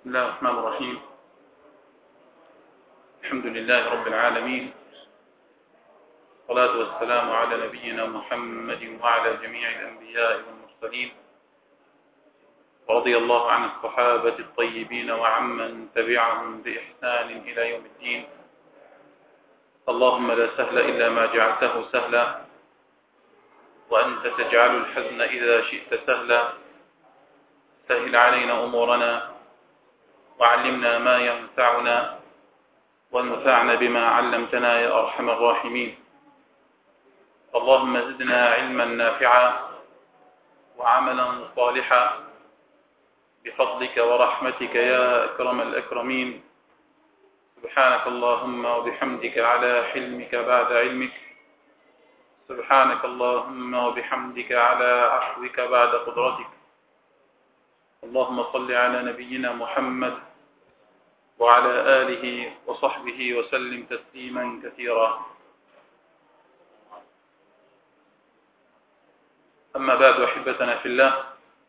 بسم الله الرحمن الرحيم. الحمد لله رب العالمين، والصلاة والسلام على نبينا محمد وعلى جميع الأنبياء والمرسلين، ورضي الله عن الصحابة الطيبين وعمن تبعهم بإحسان إلى يوم الدين. اللهم لا سهل إلا ما جعلته سهلا، وأنت تجعل الحزن إذا شئت سهلا. سهل علينا أمورنا، وعلمنا ما ينفعنا، وانفعنا بما علمتنا يا أرحم الراحمين. اللهم زدنا علما نافعا وعملا صالحا بفضلك ورحمتك يا أكرم الأكرمين. سبحانك اللهم وبحمدك على حلمك بعد علمك، سبحانك اللهم وبحمدك على عفوك بعد قدرتك. اللهم صل على نبينا محمد وعلى آله وصحبه وسلم تسليما كثيرا. أما بعد، أحبتنا في الله،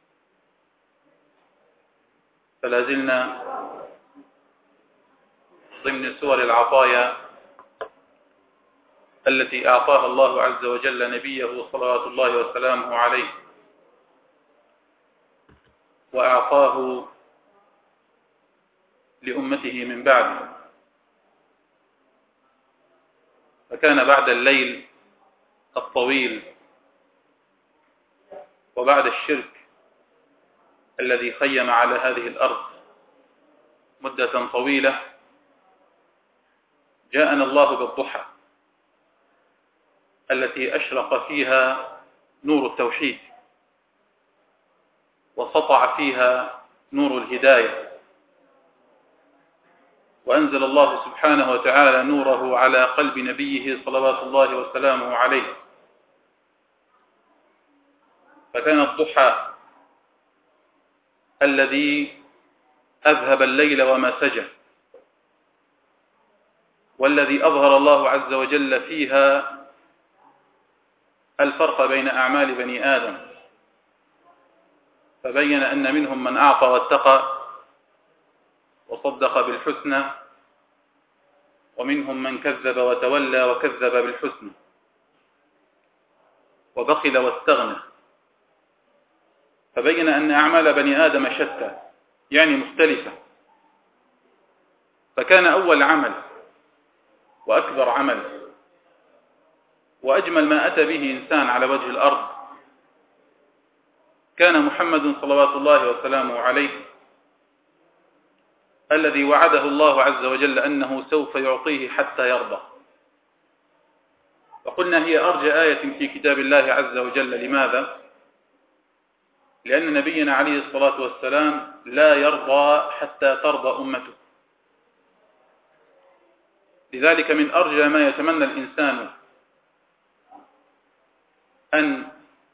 فلا زلنا ضمن سور العطايا التي أعطاها الله عز وجل نبيه صلوات الله وسلامه عليه، وأعطاه لأمته من بعده. فكان بعد الليل الطويل وبعد الشرك الذي خيم على هذه الأرض مدة طويلة، جاءنا الله بالضحى التي أشرق فيها نور التوحيد، وسطع فيها نور الهداية، وأنزل الله سبحانه وتعالى نوره على قلب نبيه صلوات الله وسلامه عليه. فكان الضحى الذي أذهب الليل وما سجى، والذي أظهر الله عز وجل فيها الفرق بين أعمال بني آدم، فبين أن منهم من أعطى واتقى وصدق بالحسنى، ومنهم من كذب وتولى وكذب بالحسنى وبخل واستغنى. فبين أن أعمال بني آدم شتى، يعني مختلفة. فكان أول عمل وأكبر عمل وأجمل ما أتى به إنسان على وجه الأرض كان محمد صلوات الله وسلامه عليه، الذي وعده الله عز وجل أنه سوف يعطيه حتى يرضى. وقلنا هي أرجى آية في كتاب الله عز وجل. لماذا؟ لأن نبينا عليه الصلاة والسلام لا يرضى حتى ترضى أمته. لذلك من أرجى ما يتمنى الإنسان أن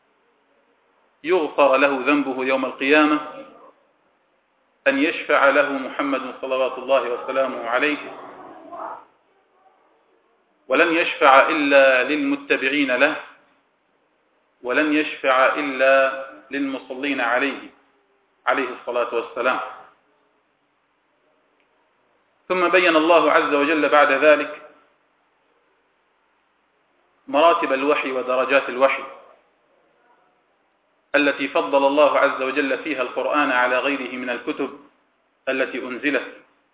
يغفر له ذنبه يوم القيامة أن يشفع له محمد صلوات الله وسلامه عليه، ولن يشفع إلا للمتبعين له، ولن يشفع إلا للمصلين عليه الصلاة والسلام. ثم بين الله عز وجل بعد ذلك مراتب الوحي ودرجات الوحي التي فضل الله عز وجل فيها القرآن على غيره من الكتب التي أنزلت،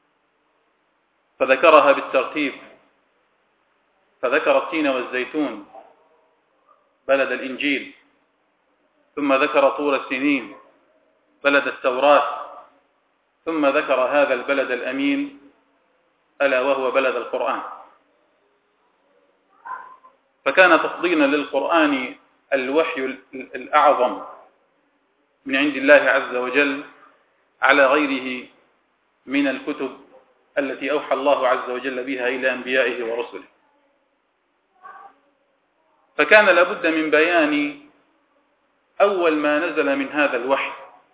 فذكرها بالترتيب. فذكر التين والزيتون بلد الإنجيل، ثم ذكر طور سينين بلد التوراة، ثم ذكر هذا البلد الأمين ألا وهو بلد القرآن. فكان تفضيلا للقرآن الوحي الأعظم من عند الله عز وجل على غيره من الكتب التي أوحى الله عز وجل بها إلى أنبيائه ورسله. فكان لابد من بيان أول ما نزل من هذا الوحي.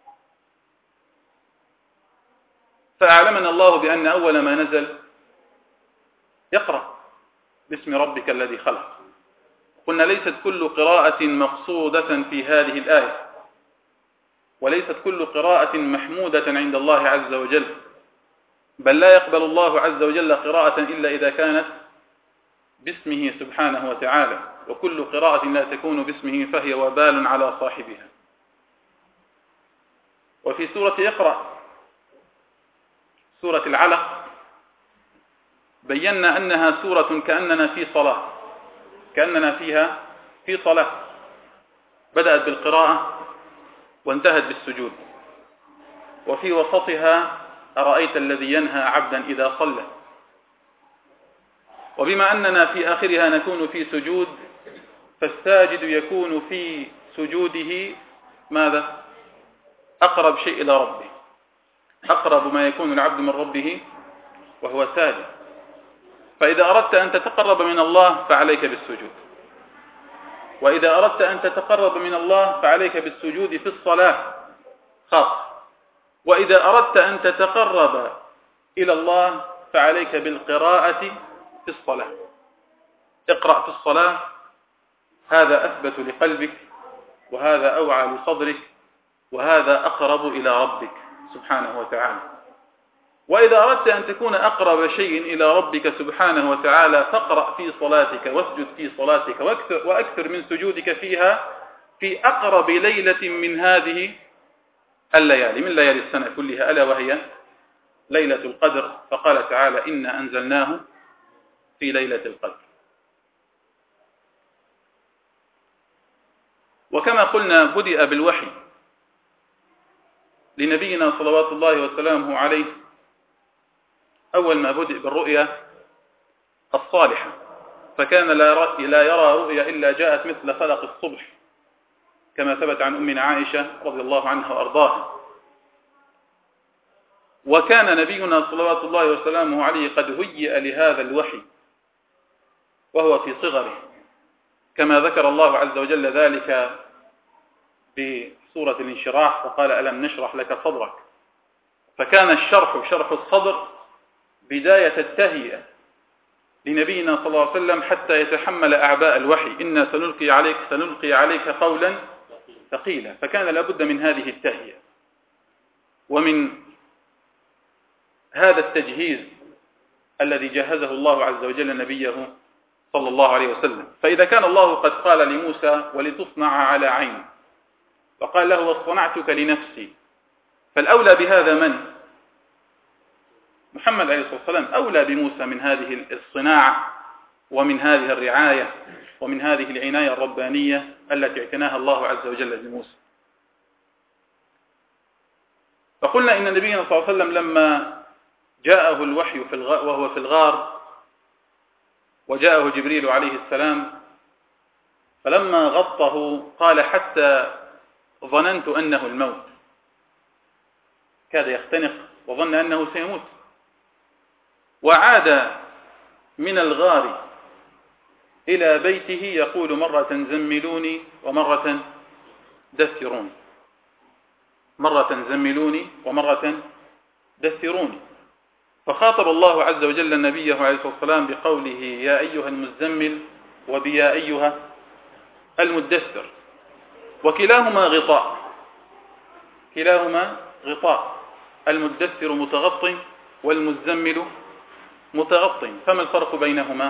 فأعلمنا الله بأن أول ما نزل يقرأ باسم ربك الذي خلق. قلنا ليست كل قراءة مقصودة في هذه الآية، وليست كل قراءة محمودة عند الله عز وجل، بل لا يقبل الله عز وجل قراءة إلا إذا كانت باسمه سبحانه وتعالى، وكل قراءة لا تكون باسمه فهي وبال على صاحبها. وفي سورة اقرأ، سورة العلق، بينا أنها سورة كأننا في صلاة، كأننا فيها في صلاة، بدأت بالقراءة وانتهت بالسجود، وفي وسطها أرأيت الذي ينهى عبدا إذا صلى. وبما أننا في آخرها نكون في سجود، فالساجد يكون في سجوده ماذا؟ أقرب شيء إلى ربه، أقرب ما يكون العبد من ربه وهو ساجد. فإذا أردت أن تتقرب من الله فعليك بالسجود، وإذا أردت أن تتقرب من الله فعليك بالسجود في الصلاة خاصة، وإذا أردت أن تتقرب إلى الله فعليك بالقراءة في الصلاة. اقرأ في الصلاة، هذا أثبت لقلبك، وهذا أوعى لصدرك، وهذا أقرب إلى ربك سبحانه وتعالى. وإذا أردت أن تكون أقرب شيء إلى ربك سبحانه وتعالى فاقرأ في صلاتك واسجد في صلاتك وأكثر من سجودك فيها في أقرب ليلة من هذه الليالي، من ليالي السنة كلها، ألا وهي ليلة القدر. فقال تعالى: إنا أنزلناه في ليلة القدر. وكما قلنا بدأ بالوحي لنبينا صلوات الله وسلامه عليه، أول ما بدأ بالرؤيا الصالحة، فكان لا يرى رؤيا إلا جاءت مثل فلق الصبح، كما ثبت عن أمنا عائشة رضي الله عنها وأرضاها. وكان نبينا صلوات الله وسلامه عليه قد هيئ لهذا الوحي وهو في صغره، كما ذكر الله عز وجل ذلك بسورة الانشراح، فقال: ألم نشرح لك صدرك. فكان الشرح، شرح الصدر، بداية التهيئة لنبينا صلى الله عليه وسلم حتى يتحمل أعباء الوحي. إنا سنلقي عليك قولا ثقيلا. فكان لابد من هذه التهيئة ومن هذا التجهيز الذي جهزه الله عز وجل نبيه صلى الله عليه وسلم. فإذا كان الله قد قال لموسى: ولتصنع على عيني، وقال له: واصطنعتك لنفسي، فالأولى بهذا من؟ محمد عليه الصلاة والسلام أولى بموسى من هذه الصناعة ومن هذه الرعاية ومن هذه العناية الربانية التي اعتناها الله عز وجل بموسى. فقلنا إن نبينا صلى الله عليه وسلم لما جاءه الوحي وهو في الغار، وجاءه جبريل عليه السلام، فلما غطه قال: حتى ظننت أنه الموت، كاد يختنق وظن أنه سيموت. وعاد من الغار إلى بيته يقول: مرة زملوني ومرة دثروني، مرة زملوني ومرة دثروني. فخاطب الله عز وجل نبيه عليه الصلاة والسلام بقوله: يا أيها المزمل وبيا أيها المدثر، وكلاهما غطاء، كلاهما غطاء، المدثر متغطي والمزمل متغطي. فما الفرق بينهما؟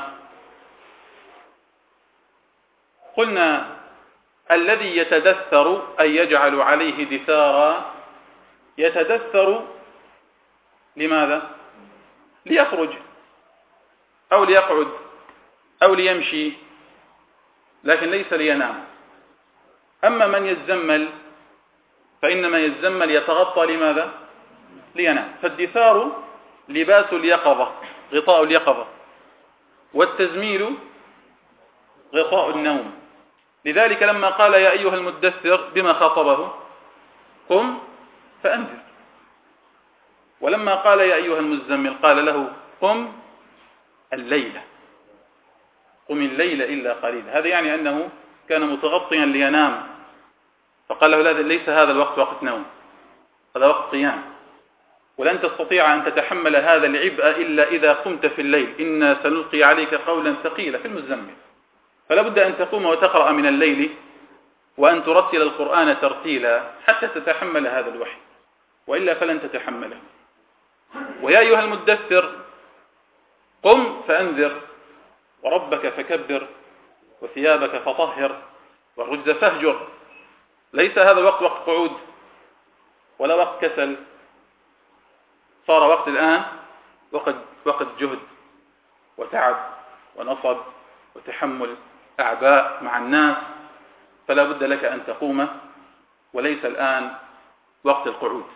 قلنا: الذي يتدثر أي يجعل عليه دثارا، يتدثر لماذا؟ ليخرج أو ليقعد أو ليمشي، لكن ليس لينام. أما من يتزمل فإنما يتزمل يتغطى لماذا؟ لينام. فالدثار لباس اليقظة، غطاء اليقظة، والتزميل غطاء النوم. لذلك لما قال: يا أيها المدثر، بما خاطبه؟ قم فأنذر. ولما قال: يا أيها المزمل، قال له: قم الليلة، قم الليل إلا قليلا. هذا يعني أنه كان متغطيا لينام، فقال له: ليس هذا الوقت وقت نوم، هذا وقت قيام، ولن تستطيع أن تتحمل هذا العبء إلا إذا قمت في الليل. إنا سنلقي عليك قولا ثقيلا في المزمل. فلا بد أن تقوم وتقرأ من الليل وأن ترتل القرآن ترتيلا حتى تتحمل هذا الوحي، وإلا فلن تتحمله. ويا أيها المدثر قم فأنذر وربك فكبر وثيابك فطهر والرجز فاهجر. ليس هذا الوقت وقت قعود ولا وقت كسل، صار وقت الآن وقت جهد وتعب ونصب وتحمل أعباء مع الناس، فلا بد لك أن تقوم، وليس الآن وقت القعود.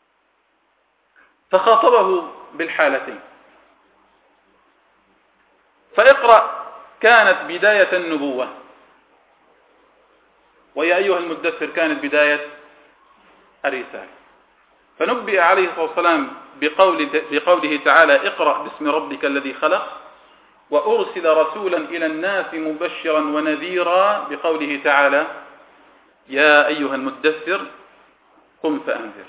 فخاطبه بالحالتين. فاقرأ كانت بداية النبوة، ويا أيها المدثر كانت بداية الرسالة. فنبئ عليه الصلاة والسلام بقوله تعالى اقرأ باسم ربك الذي خلق، وأرسل رسولا إلى الناس مبشرا ونذيرا بقوله تعالى يا أيها المدثر قم فأنذر.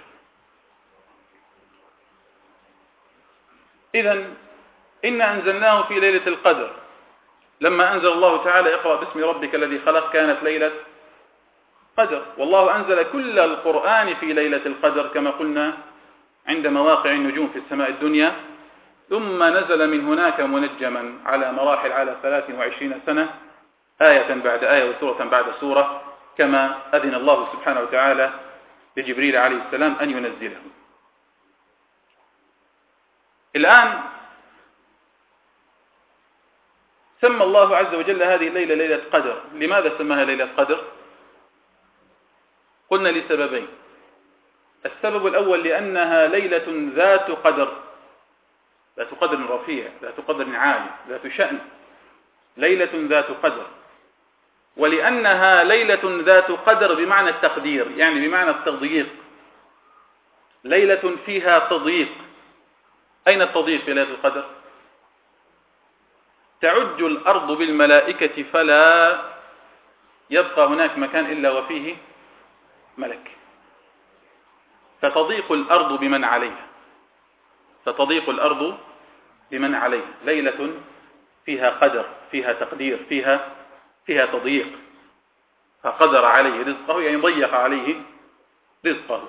إذن إن أنزلناه في ليلة القدر. لما أنزل الله تعالى اقرأ باسم ربك الذي خلق كانت ليلة قدر، والله أنزل كل القرآن في ليلة القدر كما قلنا عند مواقع النجوم في السماء الدنيا، ثم نزل من هناك منجما على مراحل على 23 سنة آية بعد آية وسورة بعد سورة، كما أذن الله سبحانه وتعالى لجبريل عليه السلام أن ينزله. الآن سمى الله عز وجل هذه الليلة ليلة قدر. لماذا سماها ليلة قدر؟ قلنا لسببين. السبب الأول لأنها ليلة ذات قدر، ذات قدر رفيع، ذات قدر عالي، ذات شأن، ليلة ذات قدر. ولأنها ليلة ذات قدر بمعنى التقدير، يعني بمعنى التضييق، ليلة فيها تضييق. أين التضييق في ليلة القدر؟ تعج الأرض بالملائكة فلا يبقى هناك مكان إلا وفيه ملك، فتضيق الأرض بمن عليها، فتضيق الأرض بمن عليها. ليلة فيها قدر، فيها تقدير، فيها تضييق. فقدر عليه رزقه يعني ضيق عليه رزقه.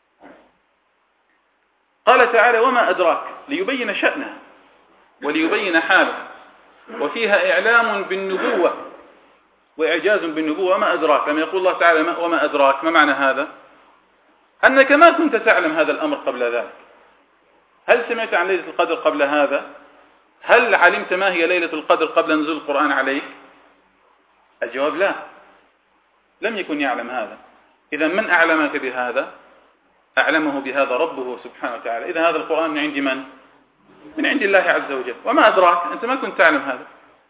قال تعالى وما أدراك، ليبين شأنه وليبين حاله، وفيها إعلام بالنبوة وإعجاز بالنبوة. وما أدراك، لما يقول الله تعالى وما أدراك، ما معنى هذا؟ أنك ما كنت تعلم هذا الأمر قبل ذلك. هل سمعت عن ليلة القدر قبل هذا؟ هل علمت ما هي ليلة القدر قبل نزول القرآن عليك؟ الجواب لا، لم يكن يعلم هذا. إذا من أعلمك بهذا؟ أعلمه بهذا ربه سبحانه وتعالى. إذا هذا القرآن من عند من؟ من عند الله عز وجل. وما أدراك، أنت ما كنت تعلم هذا،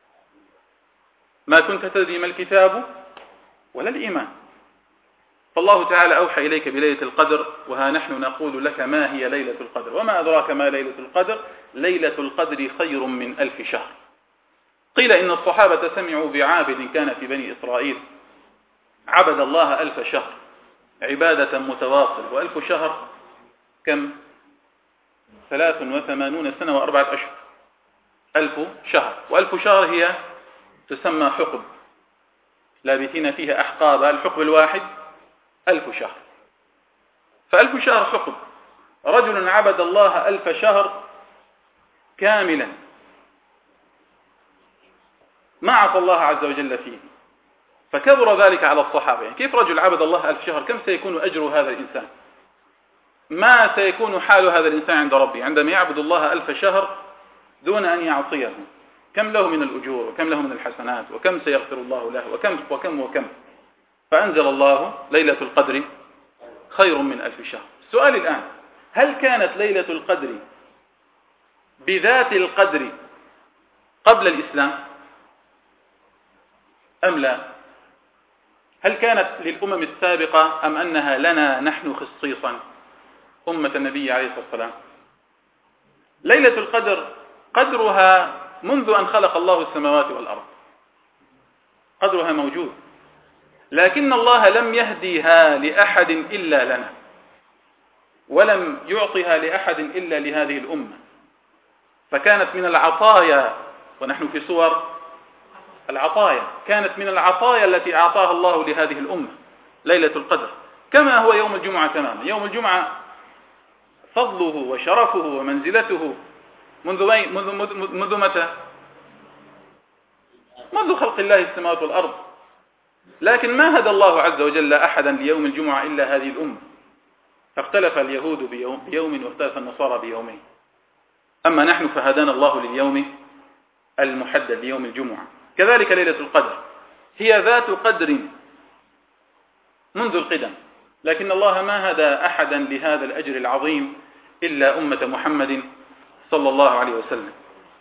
ما كنت تدري ما الكتاب ولا الإيمان. فالله تعالى أوحى إليك بليلة القدر، وها نحن نقول لك ما هي ليلة القدر. وما أدراك ما ليلة القدر؟ ليلة القدر خير من 1000 شهر. قيل إن الصحابة سمعوا بعابد كان في بني إسرائيل عبد الله 1000 شهر عبادة متواصل، و1000 شهر كم؟ 83 سنة و4 أشهر. 1000 شهر، و1000 شهر هي تسمى حقب، لابثين فيها أحقابا. الحقب الواحد 1000 شهر، ف1000 شهر حقب. رجل عبد الله 1000 شهر كاملا ما عصى الله عز وجل فيه، فكبر ذلك على الصحابة. يعني كيف رجل عبد الله 1000 شهر؟ كم سيكون أجر هذا الإنسان؟ ما سيكون حال هذا الإنسان عند ربه عندما يعبد الله 1000 شهر دون أن يعصيه؟ كم له من الأجور، وكم له من الحسنات، وكم سيغفر الله له، وكم وكم وكم. فأنزل الله ليلة القدر خير من 1000 شهر. السؤال الآن، هل كانت ليلة القدر بذات القدر قبل الإسلام أم لا؟ هل كانت للأمم السابقة أم أنها لنا نحن خصيصا أمة النبي عليه الصلاة والسلام؟ ليلة القدر قدرها منذ أن خلق الله السماوات والأرض، قدرها موجود، لكن الله لم يهديها لأحد إلا لنا، ولم يعطها لأحد إلا لهذه الأمة. فكانت من العطايا، ونحن في صور العطايا، كانت من العطايا التي أعطاها الله لهذه الأمة. ليلة القدر، كما هو يوم الجمعة تماما. يوم الجمعة فضله وشرفه ومنزلته منذ متى؟ منذ خلق الله السماوات والأرض. لكن ما هدى الله عز وجل أحدا ليوم الجمعة إلا هذه الأمة، فاختلف اليهود بيوم واختلف النصارى بيومين، أما نحن فهدانا الله لليوم المحدد ليوم الجمعة. كذلك ليلة القدر هي ذات قدر منذ القدم، لكن الله ما هدى أحدا لهذا الأجر العظيم إلا أمة محمد صلى الله عليه وسلم،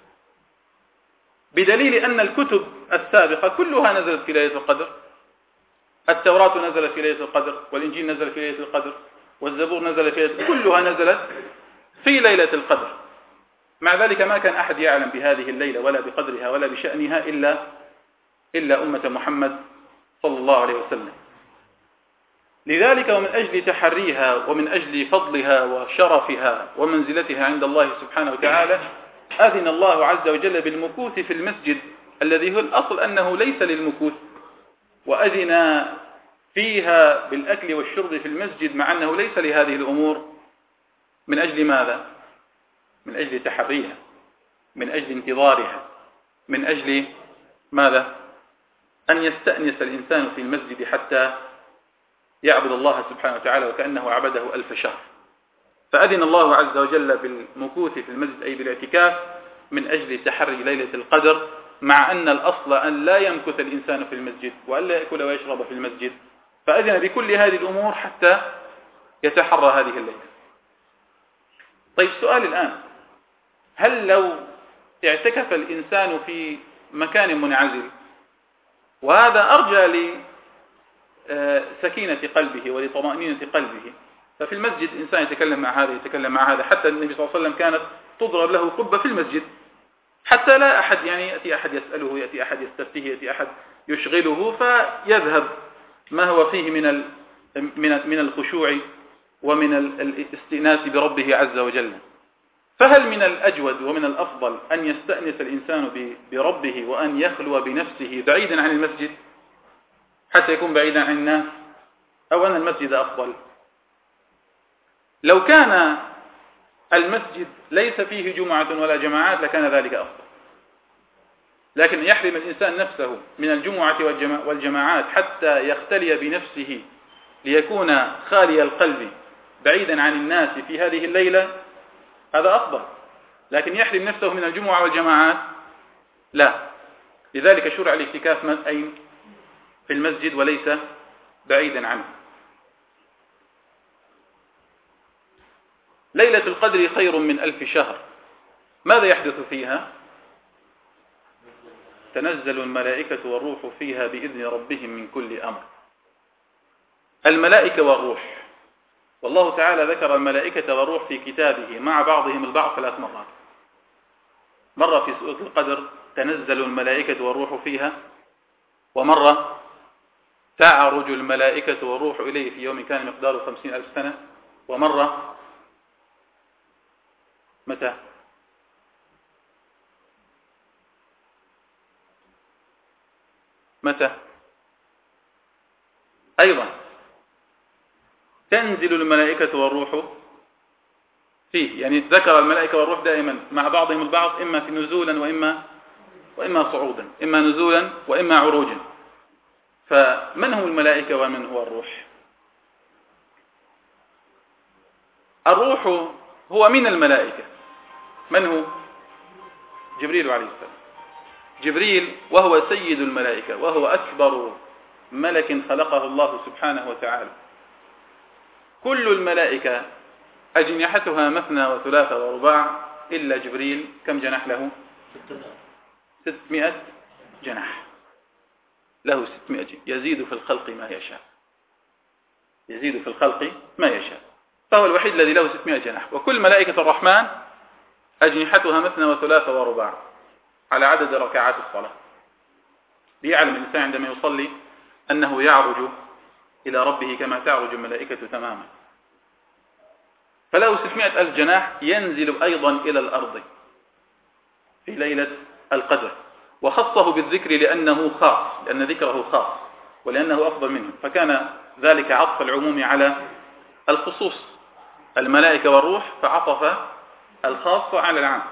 بدليل أن الكتب السابقة كلها نزلت في ليلة القدر. التوراة نزلت في ليلة القدر، والإنجيل نزل في ليلة القدر، والزبور نزل في ليلة، كلها نزلت في ليلة القدر. مع ذلك ما كان أحد يعلم بهذه الليلة ولا بقدرها ولا بشأنها إلا أمة محمد صلى الله عليه وسلم. لذلك ومن أجل تحريها ومن أجل فضلها وشرفها ومنزلتها عند الله سبحانه وتعالى أذن الله عز وجل بالمكوث في المسجد الذي هو الأصل أنه ليس للمكوث، وأذن فيها بالأكل والشرب في المسجد مع أنه ليس لهذه الأمور. من أجل ماذا؟ من أجل تحريها، من أجل انتظارها، من أجل ماذا؟ أن يستأنس الإنسان في المسجد حتى يعبد الله سبحانه وتعالى وكأنه عبده 1000 شهر. فأذن الله عز وجل بالمكوث في المسجد أي بالاعتكاف من أجل تحري ليلة القدر، مع أن الأصل أن لا يمكث الإنسان في المسجد وأن لا يأكل ويشرب في المسجد، فأذن بكل هذه الأمور حتى يتحرى هذه الليلة. طيب سؤال الآن، هل لو اعتكف الإنسان في مكان منعزل وهذا أرجى لسكينة قلبه ولطمأنينة قلبه، ففي المسجد إنسان يتكلم مع هذا يتكلم مع هذا، حتى النبي صلى الله عليه وسلم كانت تضرب له قبة في المسجد حتى لا أحد يأتي أحد يسأله، يأتي أحد يستفتيه، يأتي أحد يشغله، فيذهب ما هو فيه من الخشوع ومن الاستئناس بربه عز وجل. فهل من الأجود ومن الأفضل أن يستأنس الإنسان بربه وأن يخلو بنفسه بعيدا عن المسجد حتى يكون بعيدا عن الناس، أو أن المسجد أفضل؟ لو كان المسجد ليس فيه جمعة ولا جماعات لكان ذلك أفضل، لكن يحرم الإنسان نفسه من الجمعة والجماعات حتى يختلي بنفسه ليكون خالي القلب بعيدا عن الناس في هذه الليلة، هذا أفضل. لكن يحرم نفسه من الجمعة والجماعات لا. لذلك شرع الاعتكاف أين؟ في المسجد وليس بعيدا عنه. ليلة القدر خير من 1000 شهر. ماذا يحدث فيها؟ تنزل الملائكة والروح فيها بإذن ربهم من كل أمر. الملائكة والروح، والله تعالى ذكر الملائكة والروح في كتابه مع بعضهم البعض 3 مرات. مرة في سورة القدر تنزل الملائكة والروح فيها، ومرة تعرج الملائكة والروح إليه في يوم كان مقداره 50,000 سنة، ومرة متى؟ أيضا تنزل الملائكة والروح فيه، يعني ذكر الملائكة والروح دائما مع بعضهم البعض، إما في نزولا وإما صعودا، إما نزولا وإما عروجا. فمن هم الملائكة ومن هو الروح؟ الروح هو من الملائكة. من هو؟ جبريل عليه السلام. جبريل وهو سيد الملائكة وهو أكبر ملك خلقه الله سبحانه وتعالى. كل الملائكة أجنحتها مثنى وثلاث ورباع إلا جبريل، كم جناح له؟ 600 جناح. له 600 جناح، يزيد في الخلق ما يشاء، يزيد في الخلق ما يشاء، فهو الوحيد الذي له 600 جناح. وكل ملائكة الرحمن أجنحتها مثنى وثلاث ورباع على عدد ركعات الصلاة، ليعلم الإنسان عندما يصلي أنه يعرج إلى ربه كما تعرج الملائكة تماما. فله 600,000 جناح. ينزل أيضا إلى الأرض في ليلة القدر، وخصه بالذكر لأنه خاص، لأن ذكره خاص. ولأنه أفضل منهم، فكان ذلك عطف العموم على الخصوص، الملائكة والروح، فعطف الخاص على العام،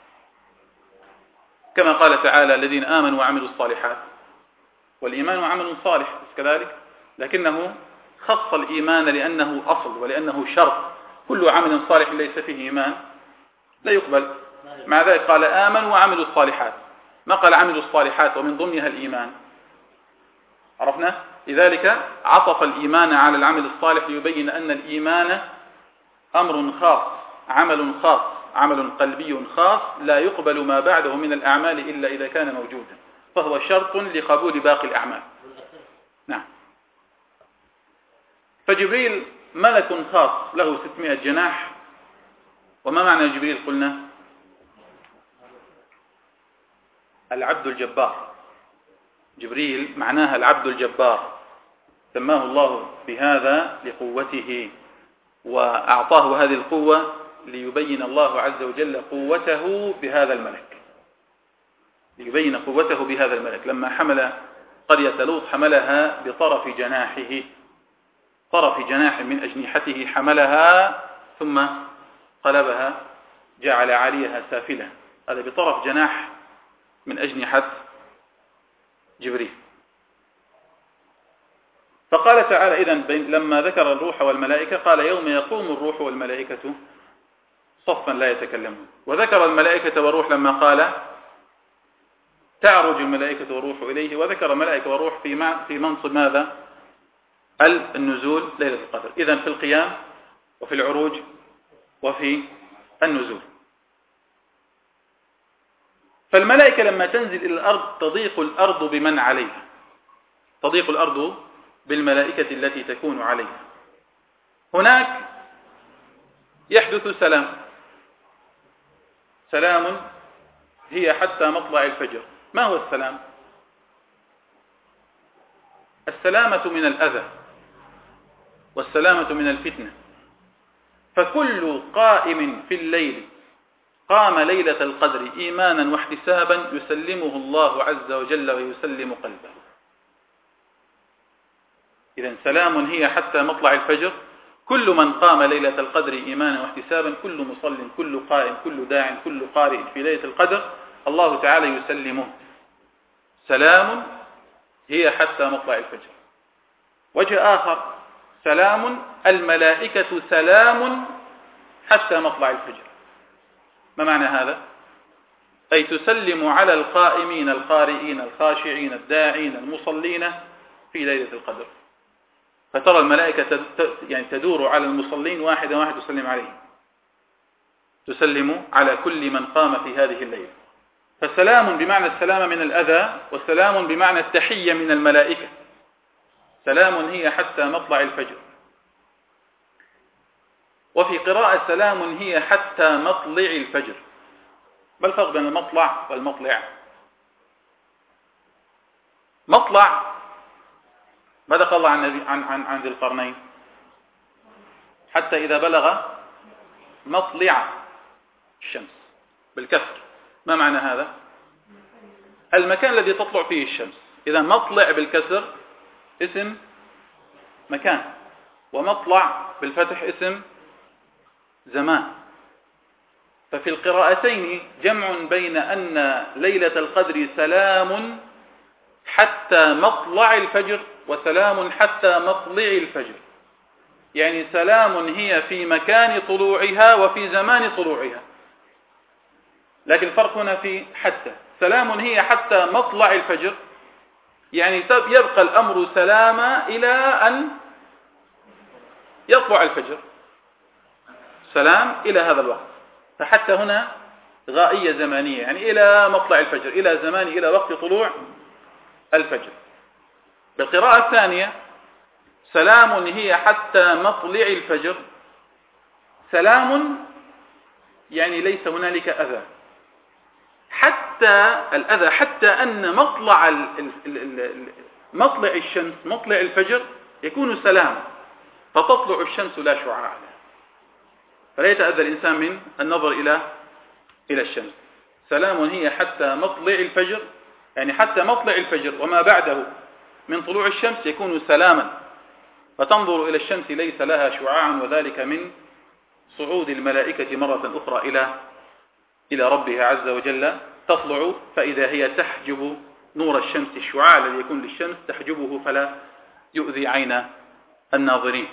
كما قال تعالى الذين آمنوا وعملوا الصالحات، والإيمان عمل صالح كذلك، لكنه خص الإيمان لأنه أصل ولأنه شرط، كل عمل صالح ليس فيه إيمان لا يقبل. مع ذلك قال آمنوا وعملوا الصالحات، ما قال عملوا الصالحات ومن ضمنها الإيمان، عرفنا؟ لذلك عطف الإيمان على العمل الصالح ليبين أن الإيمان أمر خاص، عمل خاص، عمل قلبي خاص، لا يقبل ما بعده من الأعمال إلا إذا كان موجودا، فهو شرط لقبول باقي الأعمال. نعم. فجبريل ملك خاص له 600 جناح. وما معنى جبريل؟ قلنا العبد الجبار. جبريل معناها العبد الجبار، سماه الله بهذا لقوته، وأعطاه هذه القوة ليبين الله عز وجل قوته بهذا الملك، ليبين قوته بهذا الملك. لما حمل قرية لوط حملها بطرف جناحه، طرف جناح من أجنحته حملها ثم قلبها جعل عليها سافلة، هذا بطرف جناح من أجنحة جبريل. فقال تعالى إذن لما ذكر الروح والملائكة قال يوم يقوم الروح والملائكة صفا لا يتكلمون، وذكر الملائكة والروح لما قال تعرج الملائكة والروح إليه، وذكر الملائكة والروح في منصب ماذا؟ النزول ليلة القدر. إذن في القيام وفي العروج وفي النزول. فالملائكة لما تنزل إلى الأرض تضيق الأرض بمن عليها، تضيق الأرض بالملائكة التي تكون عليها. هناك يحدث سلام، سلام هي حتى مطلع الفجر. ما هو السلام؟ السلامة من الأذى والسلامة من الفتنة. فكل قائم في الليل قام ليلة القدر إيمانا واحتسابا يسلمه الله عز وجل ويسلم قلبه. إذن سلام هي حتى مطلع الفجر، كل من قام ليلة القدر إيمانا واحتسابا، كل مصل، كل قائم، كل داع، كل قارئ في ليلة القدر الله تعالى يسلمه. سلام هي حتى مطلع الفجر. وجه آخر سلام الملائكة سلام حتى مطلع الفجر. ما معنى هذا؟ أي تسلم على القائمين القارئين الخاشعين الداعين المصلين في ليلة القدر. فترى الملائكة يعني تدور على المصلين واحدا واحد تسلم عليه، تسلم على كل من قام في هذه الليلة. فسلام بمعنى السلامة من الأذى، وسلام بمعنى التحية من الملائكة. سلام هي حتى مطلع الفجر. وفي قراءة سلام هي حتى مطلع الفجر. ما الفرق بين المطلع والمطلع؟ مطلع ماذا قال الله عن ذي القرنين؟ حتى إذا بلغ مطلع الشمس بالكسر. ما معنى هذا؟ المكان الذي تطلع فيه الشمس. إذا مطلع بالكسر اسم مكان، ومطلع بالفتح اسم زمان. ففي القراءتين جمع بين أن ليلة القدر سلام حتى مطلع الفجر وسلام حتى مطلع الفجر، يعني سلام هي في مكان طلوعها وفي زمان طلوعها. لكن الفرق هنا في حتى. سلام هي حتى مطلع الفجر، يعني يبقى الأمر سلاما إلى أن يطلع الفجر، سلام إلى هذا الوقت. فحتى هنا غائية زمانية، يعني إلى مطلع الفجر، إلى زمان، إلى وقت طلوع الفجر. بالقراءة الثانية سلام هي حتى مطلع الفجر، سلام يعني ليس هنالك أذى، حتى الأذى، حتى أن مطلع الشمس، مطلع الفجر يكون سلام، فتطلع الشمس لا شعاع لها، فلا يتأذى الإنسان من النظر إلى الشمس. سلام هي حتى مطلع الفجر، يعني حتى مطلع الفجر وما بعده من طلوع الشمس يكون سلاما، فتنظر إلى الشمس ليس لها شعاع، وذلك من صعود الملائكة مرة أخرى إلى ربها عز وجل، تطلع فإذا هي تحجب نور الشمس، الشعاع الذي يكون للشمس تحجبه فلا يؤذي عين الناظرين.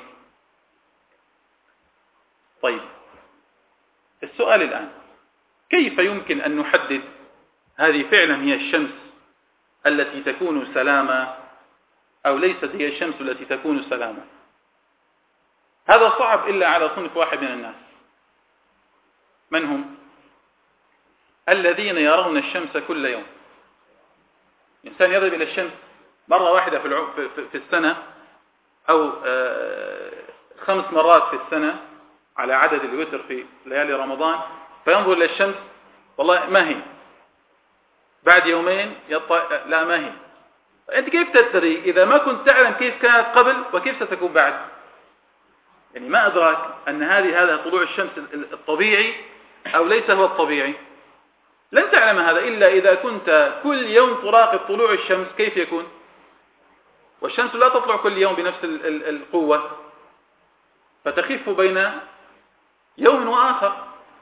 طيب، السؤال الآن: كيف يمكن أن نحدد هذه فعلا هي الشمس التي تكون سلاما أو ليست هي الشمس التي تكون سلاما؟ هذا صعب إلا على صنف واحد من الناس. من هم؟ الذين يرون الشمس كل يوم. الإنسان يذهب إلى الشمس مرة واحدة في السنة، أو 5 مرات في السنة على عدد الوتر في ليالي رمضان، فينظر إلى الشمس والله ما هي، بعد يومين لا ما هي. أنت كيف تدري إذا ما كنت تعلم كيف كانت قبل وكيف ستكون بعد؟ يعني ما أدراك أن هذا طلوع الشمس الطبيعي أو ليس هو الطبيعي؟ لن تعلم هذا إلا إذا كنت كل يوم تراقب طلوع الشمس كيف يكون. والشمس لا تطلع كل يوم بنفس القوة، فتخف بين يوم وآخر،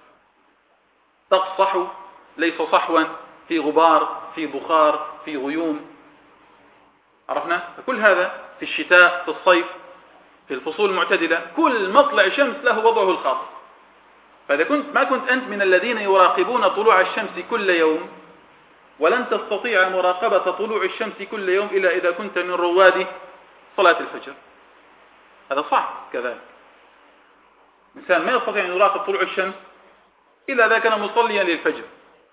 تصح ليس صحوا، في غبار، في بخار، في غيوم. عرفنا؟ فكل هذا في الشتاء، في الصيف، في الفصول المعتدلة، كل مطلع شمس له وضعه الخاص. فإذا ما كنت أنت من الذين يراقبون طلوع الشمس كل يوم، ولن تستطيع مراقبة طلوع الشمس كل يوم إلا إذا كنت من رواد صلاة الفجر. هذا صعب كذلك. الإنسان ما يستطيع أن يراقب طلوع الشمس إلا إذا كان مصليا للفجر.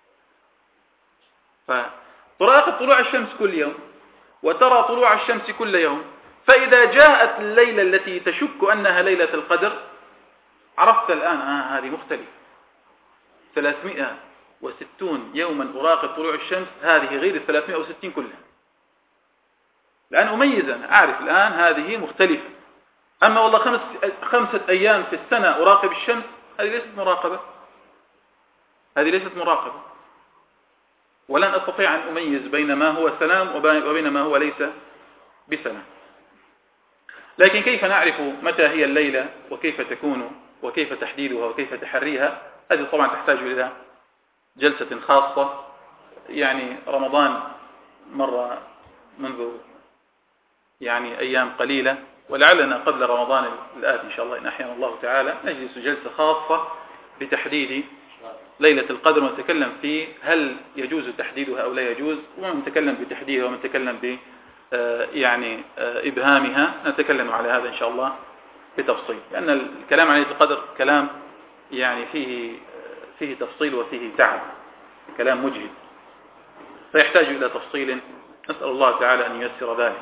فتراقب طلوع الشمس كل يوم، وترى طلوع الشمس كل يوم، فإذا جاءت الليلة التي تشك أنها ليلة القدر، عرفت الآن هذه مختلفة. 360 يوما أراقب طلوع الشمس، هذه غير 360 كلها. لأن أميز، أنا أعرف الآن هذه مختلفة. أما والله 5 أيام في السنة أراقب الشمس، هذه ليست مراقبة، هذه ليست مراقبة. ولن أستطيع أن أميز بين ما هو سلام وبين ما هو ليس بسلام. لكن كيف نعرف متى هي الليلة وكيف تكون وكيف تحديدها وكيف تحريها؟ هذه طبعا تحتاج إلى جلسة خاصة. يعني رمضان مر منذ أيام قليلة، ولعلنا قبل رمضان الآتي إن شاء الله إن أحيانا الله تعالى نجلس جلسة خاصة بتحديد ليلة القدر، ونتكلم في هل يجوز تحديدها أو لا يجوز، ومن تكلم بتحديدها ومن تكلم إبهامها، نتكلم على هذا إن شاء الله بتفصيل، لأن الكلام عن ليلة القدر كلام فيه تفصيل وفيه تعب، كلام مجهد، فيحتاج إلى تفصيل، نسأل الله تعالى أن ييسر ذلك.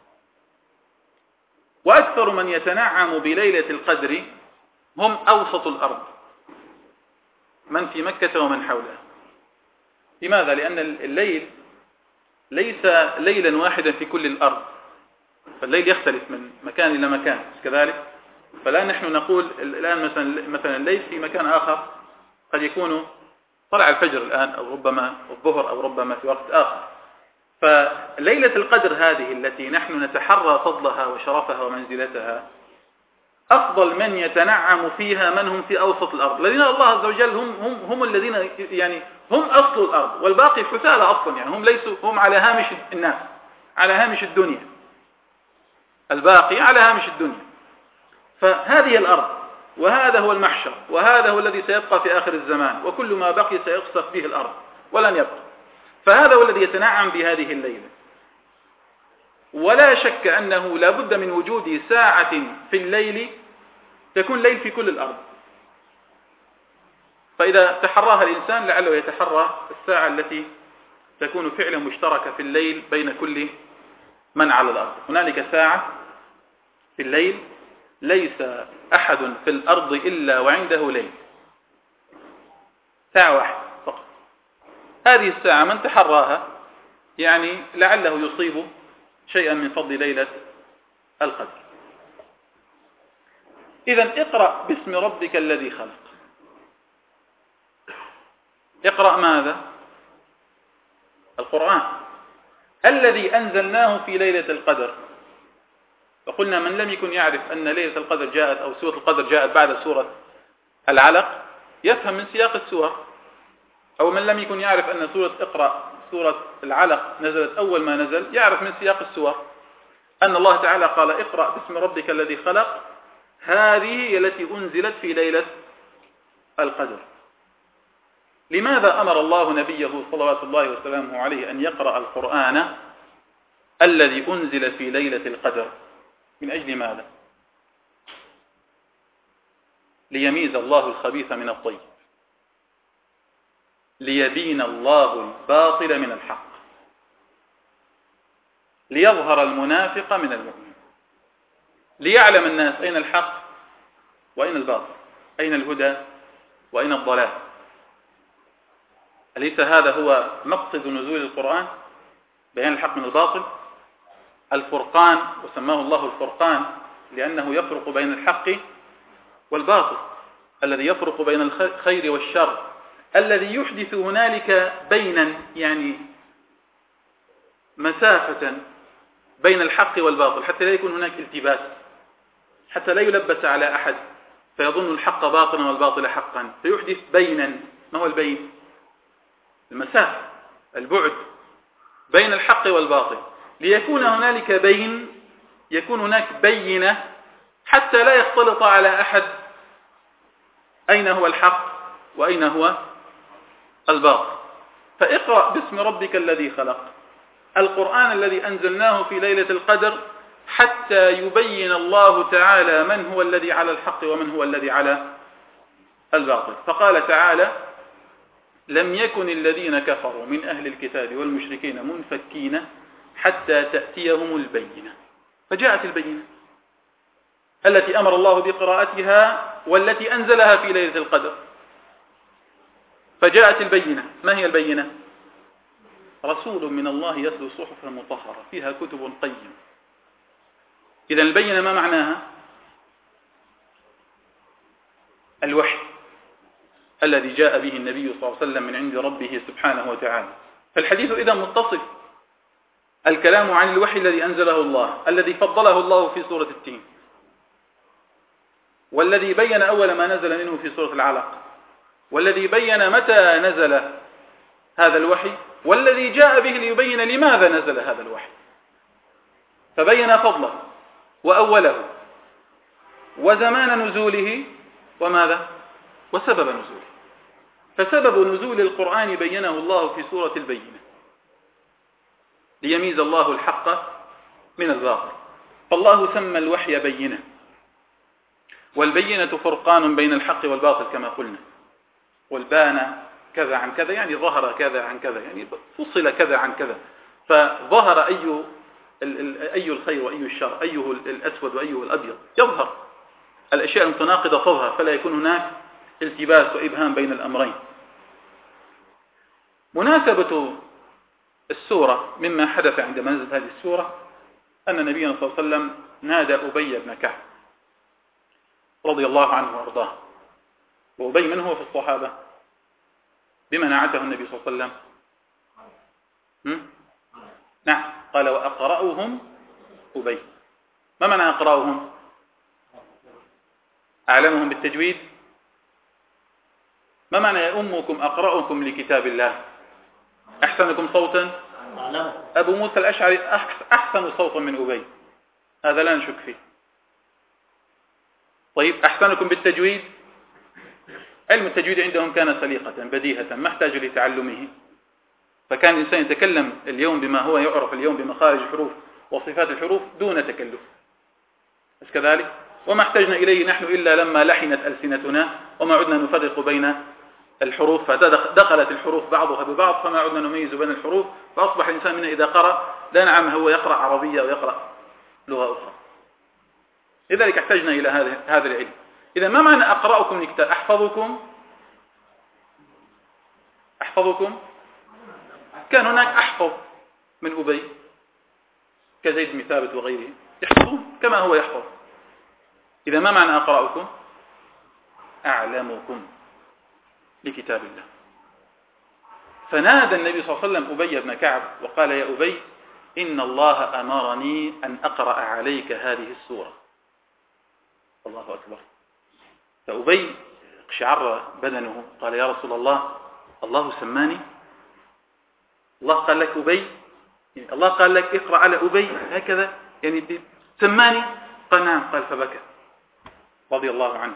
وأكثر من يتنعم بليلة القدر هم أوسط الأرض، من في مكة ومن حولها. لماذا؟ لأن الليل ليس ليلا واحدا في كل الأرض، فالليل يختلف من مكان إلى مكان كذلك. فالآن نحن نقول الآن مثلا الليل في مكان آخر قد يكون طلع الفجر الآن، أو ربما الظهر، أو ربما في وقت آخر. فليلة القدر هذه التي نحن نتحرى فضلها وشرفها ومنزلتها، أفضل من يتنعم فيها من هم في أوسط الأرض، الذين الله عز وجل هم الذين هم أصل الأرض، والباقي حثالة أصلا، هم ليسوا، هم على هامش الناس، على هامش الدنيا، الباقي على هامش الدنيا. فهذه الأرض، وهذا هو المحشر، وهذا هو الذي سيبقى في آخر الزمان، وكل ما بقي سيخسف به الأرض ولن يبقى. فهذا هو الذي يتنعم بهذه الليلة. ولا شك أنه لا بد من وجود ساعة في الليل تكون ليل في كل الأرض، فإذا تحراها الإنسان لعله يتحرى الساعة التي تكون فعلا مشتركة في الليل بين كل من على الأرض. هنالك ساعة في الليل ليس أحد في الأرض إلا وعنده ليل، ساعة واحدة فقط. هذه الساعة من تحراها لعله يصيب شيئا من فضل ليلة القدر. إذن اقرأ باسم ربك الذي خلق. اقرأ ماذا؟ القرآن. الذي أنزلناه في ليلة القدر. فقلنا من لم يكن يعرف أن ليلة القدر جاءت أو سورة القدر جاءت بعد سورة العلق يفهم من سياق السور، أو من لم يكن يعرف أن سورة اقرأ سورة العلق نزلت أول ما نزل يعرف من سياق السور أن الله تعالى قال اقرأ باسم ربك الذي خلق، هذه هي التي أنزلت في ليلة القدر. لماذا أمر الله نبيه صلوات الله وسلامه عليه أن يقرأ القرآن الذي أنزل في ليلة القدر؟ من أجل ماذا؟ ليميز الله الخبيث من الطيب، ليبين الله الباطل من الحق، ليظهر المنافق من المؤمن، ليعلم الناس أين الحق وأين الباطل، أين الهدى وأين الضلال. أليس هذا هو مقصد نزول القرآن؟ بيان الحق من الباطل، الفرقان، وسماه الله الفرقان لأنه يفرق بين الحق والباطل، الذي يفرق بين الخير والشر، الذي يحدث هنالك بينا، يعني مسافة بين الحق والباطل، حتى لا يكون هناك التباس، حتى لا يلبس على أحد فيظن الحق باطلا والباطل حقا، فيحدث بينا. ما هو البين؟ المسافة، البعد بين الحق والباطل، ليكون هنالك بين، يكون هناك بينة حتى لا يختلط على أحد أين هو الحق وأين هو الباطل. فاقرأ باسم ربك الذي خلق، القرآن الذي أنزلناه في ليلة القدر حتى يبين الله تعالى من هو الذي على الحق ومن هو الذي على الباطل. فقال تعالى: لم يكن الذين كفروا من أهل الكتاب والمشركين منفكين حتى تأتيهم البينة. فجاءت البينة التي أمر الله بقراءتها والتي أنزلها في ليلة القدر. فجاءت البينة. ما هي البينة؟ رسول من الله يتلو صحفا مطهرة فيها كتب قيمة. إذن البينة ما معناها؟ الوحي الذي جاء به النبي صلى الله عليه وسلم من عند ربه سبحانه وتعالى. فالحديث إذن متصل، الكلام عن الوحي الذي أنزله الله، الذي فضله الله في سورة التين، والذي بين أول ما نزل منه في سورة العلق، والذي بين متى نزل هذا الوحي، والذي جاء به ليبين لماذا نزل هذا الوحي. فبين فضله وأوله وزمان نزوله وماذا؟ وسبب نزوله. فسبب نزول القرآن بينه الله في سورة البينة ليميز الله الحق من الباطل. فالله سمى الوحي بينة، والبينة فرقان بين الحق والباطل كما قلنا. والبان كذا عن كذا يعني ظهر كذا عن كذا، يعني فصل كذا عن كذا، فظهر أي الخير وأي الشر، أيه الأسود وأيه الأبيض، يظهر الأشياء المتناقضة تظهر، فلا يكون هناك التباس وإبهام بين الأمرين. مناسبة السورة مما حدث عندما نزلت هذه السورة أن نبينا صلى الله عليه وسلم نادى أبي بن كعب رضي الله عنه وأرضاه. وأبي من هو في الصحابة؟ بما نعته النبي صلى الله عليه وسلم؟ نعم، قال وأقرأهم أبي. ما معنى أقرأهم؟ أعلمهم بالتجويد. ما معنى يأمكم أقرأكم لكتاب الله؟ أحسنكم صوتا. أبو موسى الأشعري أحسن صوتا من أبي، هذا لا نشك فيه. طيب، أحسنكم بالتجويد. علم التجويد عندهم كان سليقة بديهة ما احتاج لتعلمه، فكان الإنسان يتكلم اليوم بما هو يعرف اليوم بمخارج الحروف وصفات الحروف دون تكلف، بس كذلك. وما احتجنا إليه نحن إلا لما لحنت ألسنتنا وما عدنا نفرق بين الحروف، فدخلت الحروف بعضها ببعض فما عدنا نميز بين الحروف، فأصبح الإنسان منا إذا قرأ لا نعم هو يقرأ عربية ويقرأ لغة أخرى. لذلك احتجنا إلى هذا العلم. إذا ما معنى أقرأكم لكتاب؟ أحفظكم. كان هناك أحفظ من أبي كزيد بن ثابت وغيره يحفظون كما هو يحفظ. إذا ما معنى أقرأكم؟ أعلمكم لكتاب الله. فنادى النبي صلى الله عليه وسلم أبي بن كعب وقال يا أبي إن الله أمرني أن أقرأ عليك هذه السورة. الله أكبر. فأبي اقشعر بدنه، قال يا رسول الله، الله سماني؟ الله قال لك أبي؟ يعني الله قال لك اقرأ على أبي هكذا؟ يعني سماني؟ قال نعم. قال فبكى رضي الله عنه،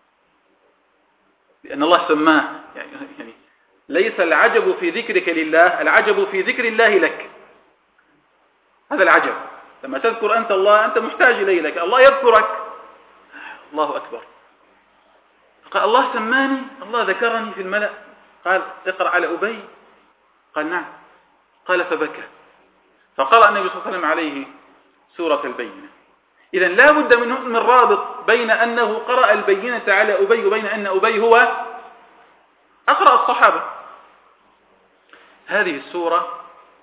لأن الله سماه. يعني ليس العجب في ذكرك لله، العجب في ذكر الله لك. هذا العجب. لما تذكر أنت الله، أنت محتاج إليه، لك الله يذكرك. الله أكبر. قال الله سماني، الله ذكرني في الملأ، قال اقرأ على أبي؟ قال نعم. قال فبكى. فقرأ النبي صلى الله عليه وسلم عليه سورة البينة. إذن لا بد من رابط بين أنه قرأ البينة على أبي وبين أن أبي هو أقرأ الصحابة. هذه السورة،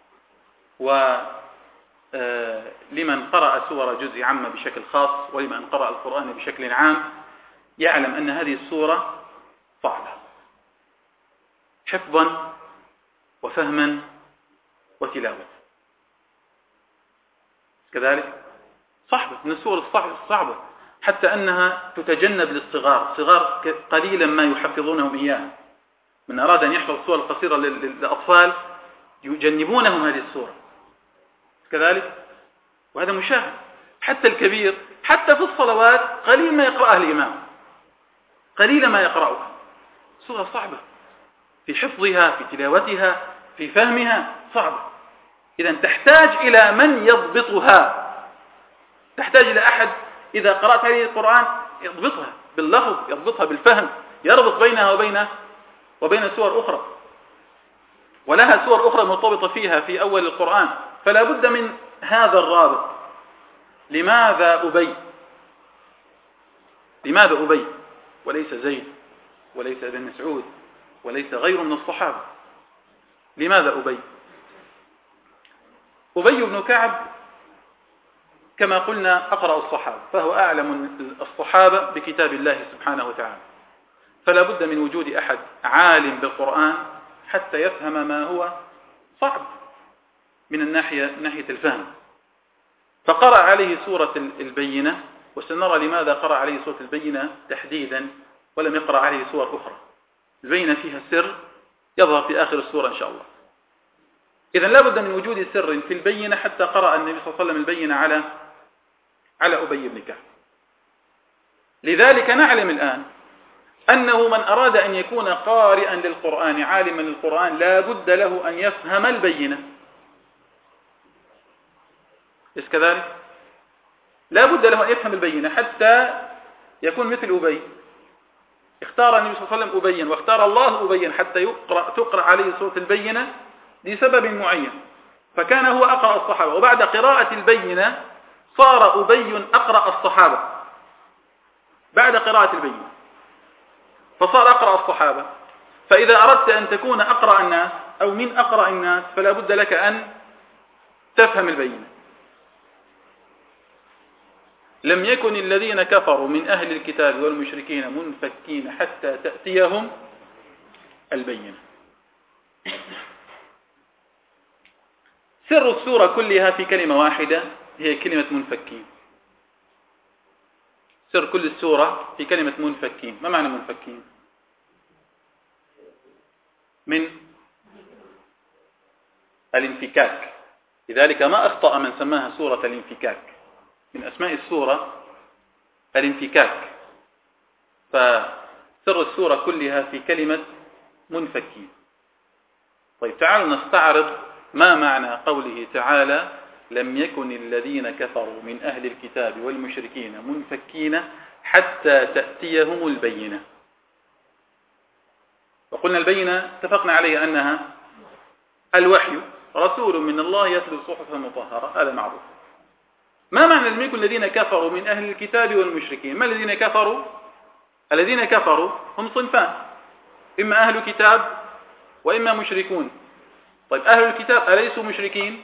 ولمن قرأ سورة جزء عامة بشكل خاص ولمن قرأ القرآن بشكل عام يعلم أن هذه السورة صعبة حفظا وفهما وتلاوة. كذلك صعبة من السور الصعبة، حتى أنها تتجنب للصغار، صغار قليلا ما يحفظونهم إياها. من أراد أن يحفظ السور القصيرة للأطفال يجنبونهم هذه السورة. كذلك وهذا مشاهد. حتى الكبير، حتى في الصلوات قليل ما يقرأها الإمام، قليل ما يقرأها. سورة صعبة في حفظها، في تلاوتها، في فهمها، صعبة. إذن تحتاج إلى من يضبطها، تحتاج إلى أحد إذا قرأت هذه القرآن يضبطها باللفظ، يضبطها بالفهم، يربط بينها وبين سور أخرى، ولها سور أخرى مرتبطة فيها في أول القرآن. فلا بد من هذا الرابط. لماذا أبي؟ لماذا أبي وليس زيد وليس ابن مسعود وليس غيره من الصحابة؟ لماذا أبي؟ أبي بن كعب كما قلنا أقرأ الصحابة، فهو أعلم الصحابة بكتاب الله سبحانه وتعالى، فلا بد من وجود أحد عالم بالقرآن حتى يفهم ما هو صعب من ناحية الفهم. فقرأ عليه سورة البينة، وسنرى لماذا قرأ عليه سورة البينة تحديدا ولم يقرأ عليه سور أخرى. البينة فيها سر يظهر في آخر السورة إن شاء الله. إذن لا بد من وجود سر في البينة حتى قرأ النبي صلى الله عليه وسلم البينة على أبي بن كعب. لذلك نعلم الآن أنه من أراد أن يكون قارئا للقرآن عالما للقرآن لا بد له أن يفهم البينة. إذ كذلك لا بد له أن يفهم البينة حتى يكون مثل أبي. اختار النبي صلى الله عليه وسلم أبيا، واختار الله أبيا حتى تقرأ عليه سورة البينة لسبب معين، فكان هو أقرأ الصحابة. وبعد قراءة البينة صار أبي أقرأ الصحابة بعد قراءة البينة، فصار أقرأ الصحابة. فإذا أردت أن تكون أقرأ الناس أو من أقرأ الناس فلا بد لك أن تفهم البينة. لم يكن الذين كفروا من أهل الكتاب والمشركين منفكين حتى تأتيهم البينة. سر السورة كلها في كلمة واحدة، هي كلمة منفكين. سر كل السورة في كلمة منفكين. ما معنى منفكين؟ من الانفكاك. لذلك ما أخطأ من سماها سورة الانفكاك. من أسماء السورة الانفكاك. فسر السورة كلها في كلمة منفكين. طيب تعالوا نستعرض ما معنى قوله تعالى لم يكن الذين كفروا من أهل الكتاب والمشركين منفكين حتى تأتيهم البينة. وقلنا البينة اتفقنا عليه أنها الوحي، رسول من الله يتلو صحفا مطهرة، هذا معروف. ما معنى لم يكن الذين كفروا من أهل الكتاب والمشركين؟ ما الذين كفروا؟ الذين كفروا هم صنفان، إما أهل كتاب وإما مشركون. طيب أهل الكتاب أليسوا مشركين؟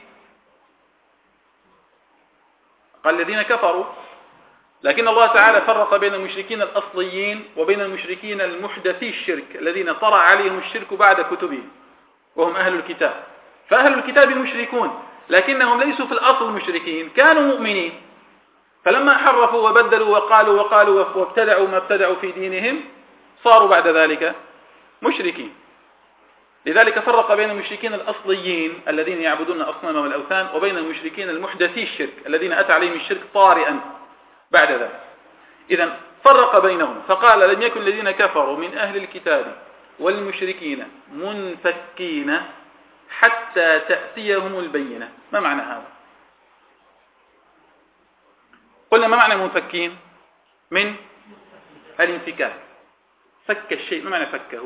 قال الذين كفروا، لكن الله تعالى فرق بين المشركين الأصليين وبين المشركين المحدثي الشرك الذين طرأ عليهم الشرك بعد كتبهم، وهم أهل الكتاب. فأهل الكتاب المشركون، لكنهم ليسوا في الأصل مشركين، كانوا مؤمنين، فلما حرفوا وبدلوا وقالوا وابتدعوا ما ابتدعوا في دينهم صاروا بعد ذلك مشركين. لذلك فرق بين المشركين الأصليين الذين يعبدون الأصنام والأوثان وبين المشركين المحدثي الشرك الذين أتى عليهم الشرك طارئا بعد ذلك. إذن فرق بينهم فقال: لم يكن الذين كفروا من أهل الكتاب والمشركين منفكين حتى تأتيهم البينة. ما معنى هذا؟ قلنا ما معنى منفكين؟ من الانفكاك، فك الشيء. ما معنى فكه؟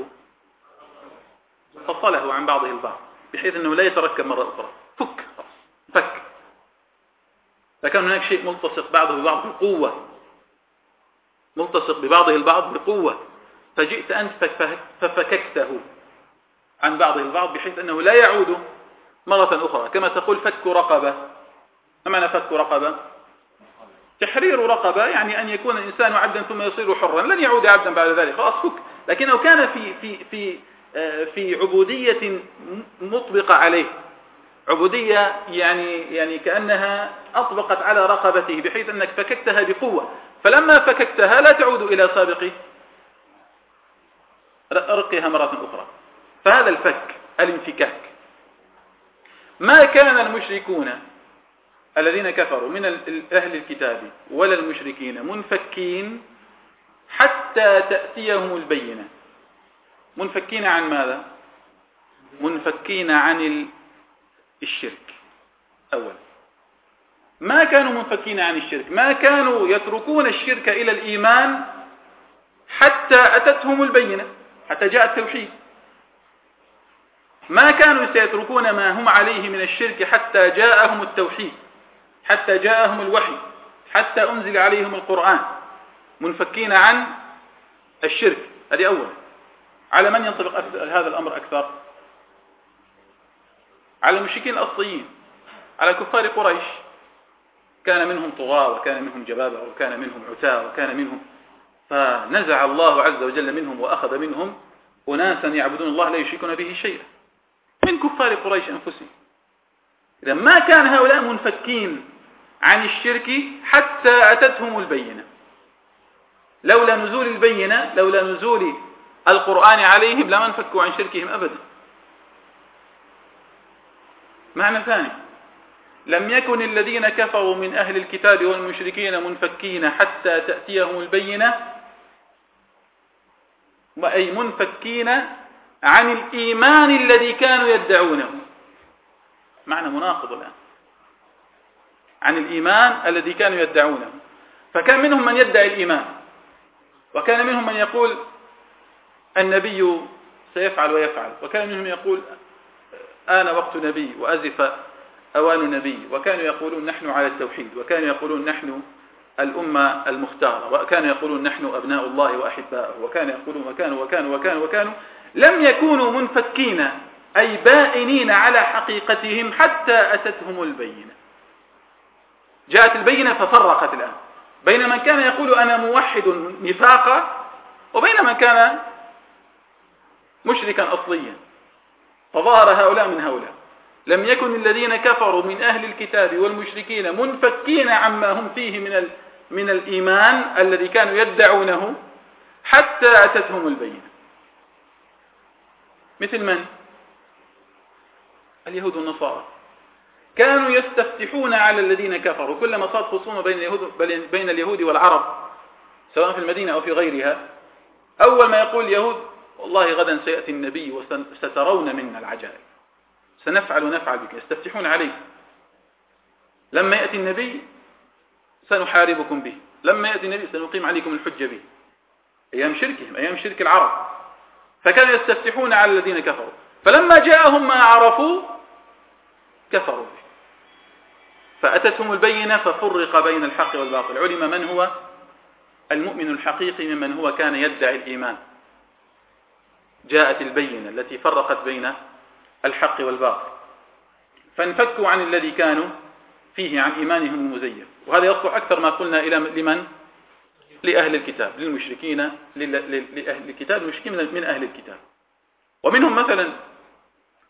فصله عن بعضه البعض بحيث أنه لا يتركب مرة أخرى. فك. لكن هناك شيء ملتصق بعضه ببعض بقوة، ملتصق ببعضه البعض بقوة، فجئت أنت ففككته عن بعضه البعض بحيث أنه لا يعود مرة أخرى. كما تقول فك رقبة. ما معنى فك رقبة؟ تحرير رقبة، يعني أن يكون الإنسان عبدا ثم يصير حرا، لن يعود عبدا بعد ذلك، خلاص فك. لكنه كان في عبودية مطبقة عليه، عبودية يعني كأنها أطبقت على رقبته بحيث أنك فككتها بقوة، فلما فككتها لا تعود إلى سابق رقها مرة أخرى. فهذا الفك، الانفكاك. ما كان المشركون الذين كفروا من أهل الكتاب ولا المشركين منفكين حتى تأتيهم البينة. منفكين عن ماذا؟ منفكين عن الشرك. أولا ما كانوا منفكين عن الشرك، ما كانوا يتركون الشرك إلى الإيمان حتى أتتهم البينة، حتى جاء التوحيد. ما كانوا سيتركون ما هم عليه من الشرك حتى جاءهم التوحيد، حتى جاءهم الوحي، حتى أنزل عليهم القرآن. منفكين عن الشرك. هذه أولا. على من ينطبق هذا الأمر أكثر؟ على المشركين الأصليين، على كفار قريش. كان منهم طغاة وكان منهم جبابرة وكان منهم عتاة وكان منهم، فنزع الله عز وجل منهم وأخذ منهم أناسا يعبدون الله لا يشركون به شيئا من كفار قريش أنفسهم. إذا ما كان هؤلاء منفكين عن الشرك حتى أتتهم البينة. لولا نزول البينة، لولا نزول القرآن عليهم لما انفكوا عن شركهم أبدا. معنى ثاني: لم يكن الذين كفروا من أهل الكتاب والمشركين منفكين حتى تأتيهم البينة، أي منفكين عن الإيمان الذي كانوا يدعونه. معنى مناقض الآن. عن الإيمان الذي كانوا يدعونه. فكان منهم من يدعي الإيمان، وكان منهم من يقول النبي سيفعل ويفعل، وكان منهم يقول آن وقت نبي وأزف أوان نبي، وكانوا يقولون نحن على التوحيد، وكانوا يقولون نحن الأمة المختارة، وكانوا يقولون نحن أبناء الله وأحباؤه، وكانوا يقولون وكانوا لم يكونوا منفكين أي بائنين على حقيقتهم حتى أتتهم البينة. جاءت البينة ففرقت الآن بين من كان يقول أنا موحد نفاقا وبين من كان مشركا أصليا، فظهر هؤلاء من هؤلاء. لم يكن الذين كفروا من أهل الكتاب والمشركين منفكين عما هم فيه من الإيمان الذي كانوا يدعونه حتى أتتهم البينة. مثل من؟ اليهود والنصارى. كانوا يستفتحون على الذين كفروا كلما صارت خصومة بين اليهود والعرب سواء في المدينة أو في غيرها. أول ما يقول اليهود والله غدا سيأتي النبي وسترون منا العجائب، سنفعل بك، يستفتحون عليه. لما يأتي النبي سنحاربكم به، لما يأتي النبي سنقيم عليكم الحجة به. أيام شركهم، أيام شرك العرب. فكانوا يستفتحون على الذين كفروا، فلما جاءهم ما عرفوا كفروا به، فأتتهم البينة ففرق بين الحق والباطل. علم من هو المؤمن الحقيقي ممن هو كان يدعي الإيمان. جاءت البينة التي فرقت بين الحق والباطل، فانفكوا عن الذي كانوا فيه، عن إيمانهم المزيف. وهذا يصلح أكثر ما قلنا إلى لمن؟ لأهل الكتاب، للمشركين، لأهل الكتاب، المشركين من أهل الكتاب. ومنهم مثلا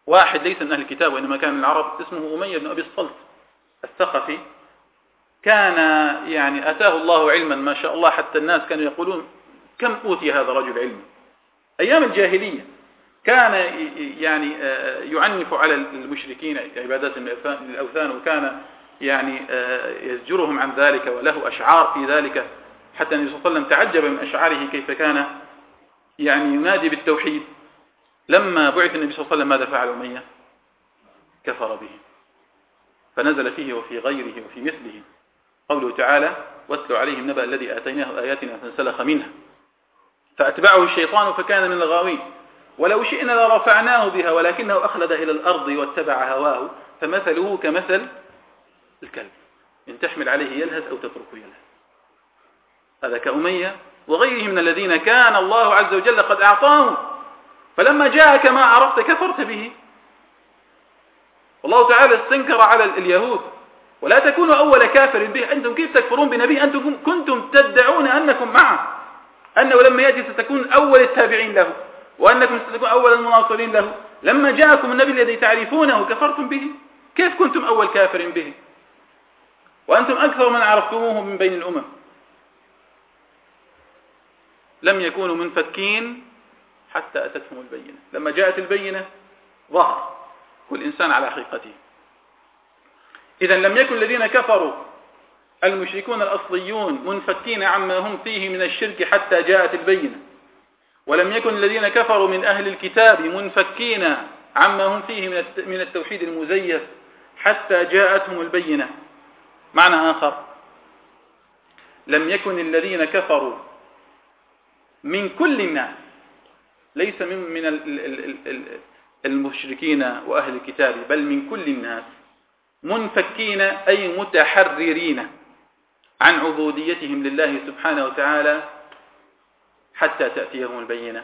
واحد ليس من أهل الكتاب وإنما كان من العرب، اسمه أمية بن أبي الصلت الثقفي، كان يعني أتاه الله علما ما شاء الله، حتى الناس كانوا يقولون كم أوتي هذا الرجل علما. أيام الجاهلية كان يعني يعنف على المشركين عبادات الأوثان، وكان يعني يزجرهم عن ذلك، وله أشعار في ذلك، حتى النبي صلى الله عليه وسلم تعجب من أشعاره كيف كان يعني ينادي بالتوحيد. لما بعث النبي صلى الله عليه وسلم ماذا فعل أمية؟ كفر به، فنزل فيه وفي غيره وفي مثله قوله تعالى: واتل عليهم نبأ الذي آتيناه آياتنا فانسلخ منها فأتبعه الشيطان فكان من الغاوين ولو شئنا لرفعناه بها ولكنه أخلد إلى الأرض واتبع هواه فمثله كمثل الكلب إن تحمل عليه يلهث أو تتركه يلهث. هذا كأمية وغيره من الذين كان الله عز وجل قد أعطاهم، فلما جاءك ما عرفت كفرت به. والله تعالى استنكر على اليهود: ولا تكونوا أول كافر به. أنتم كيف تكفرون بنبي أنتم كنتم تدعون أنكم معه، أنه لما يأتي ستكون أول التابعين له، وأنكم ستكون أول المناصرين له. لما جاءكم النبي الذي تعرفونه كفرتم به. كيف كنتم أول كافر به وأنتم أكثر من عرفتموه من بين الأمم؟ لم يكونوا منفكين حتى أتتهم البينة. لما جاءت البينة ظهر كل إنسان على حقيقته. إذن لم يكن الذين كفروا المشركون الأصليون منفكين عما هم فيه من الشرك حتى جاءت البينة، ولم يكن الذين كفروا من أهل الكتاب منفكين عما هم فيه من التوحيد المزيف حتى جاءتهم البينة. معنى آخر: لم يكن الذين كفروا من كل الناس، ليس من المشركين وأهل الكتاب، بل من كل الناس، منفكين أي متحررين عن عبوديتهم لله سبحانه وتعالى حتى تأتيهم البينة.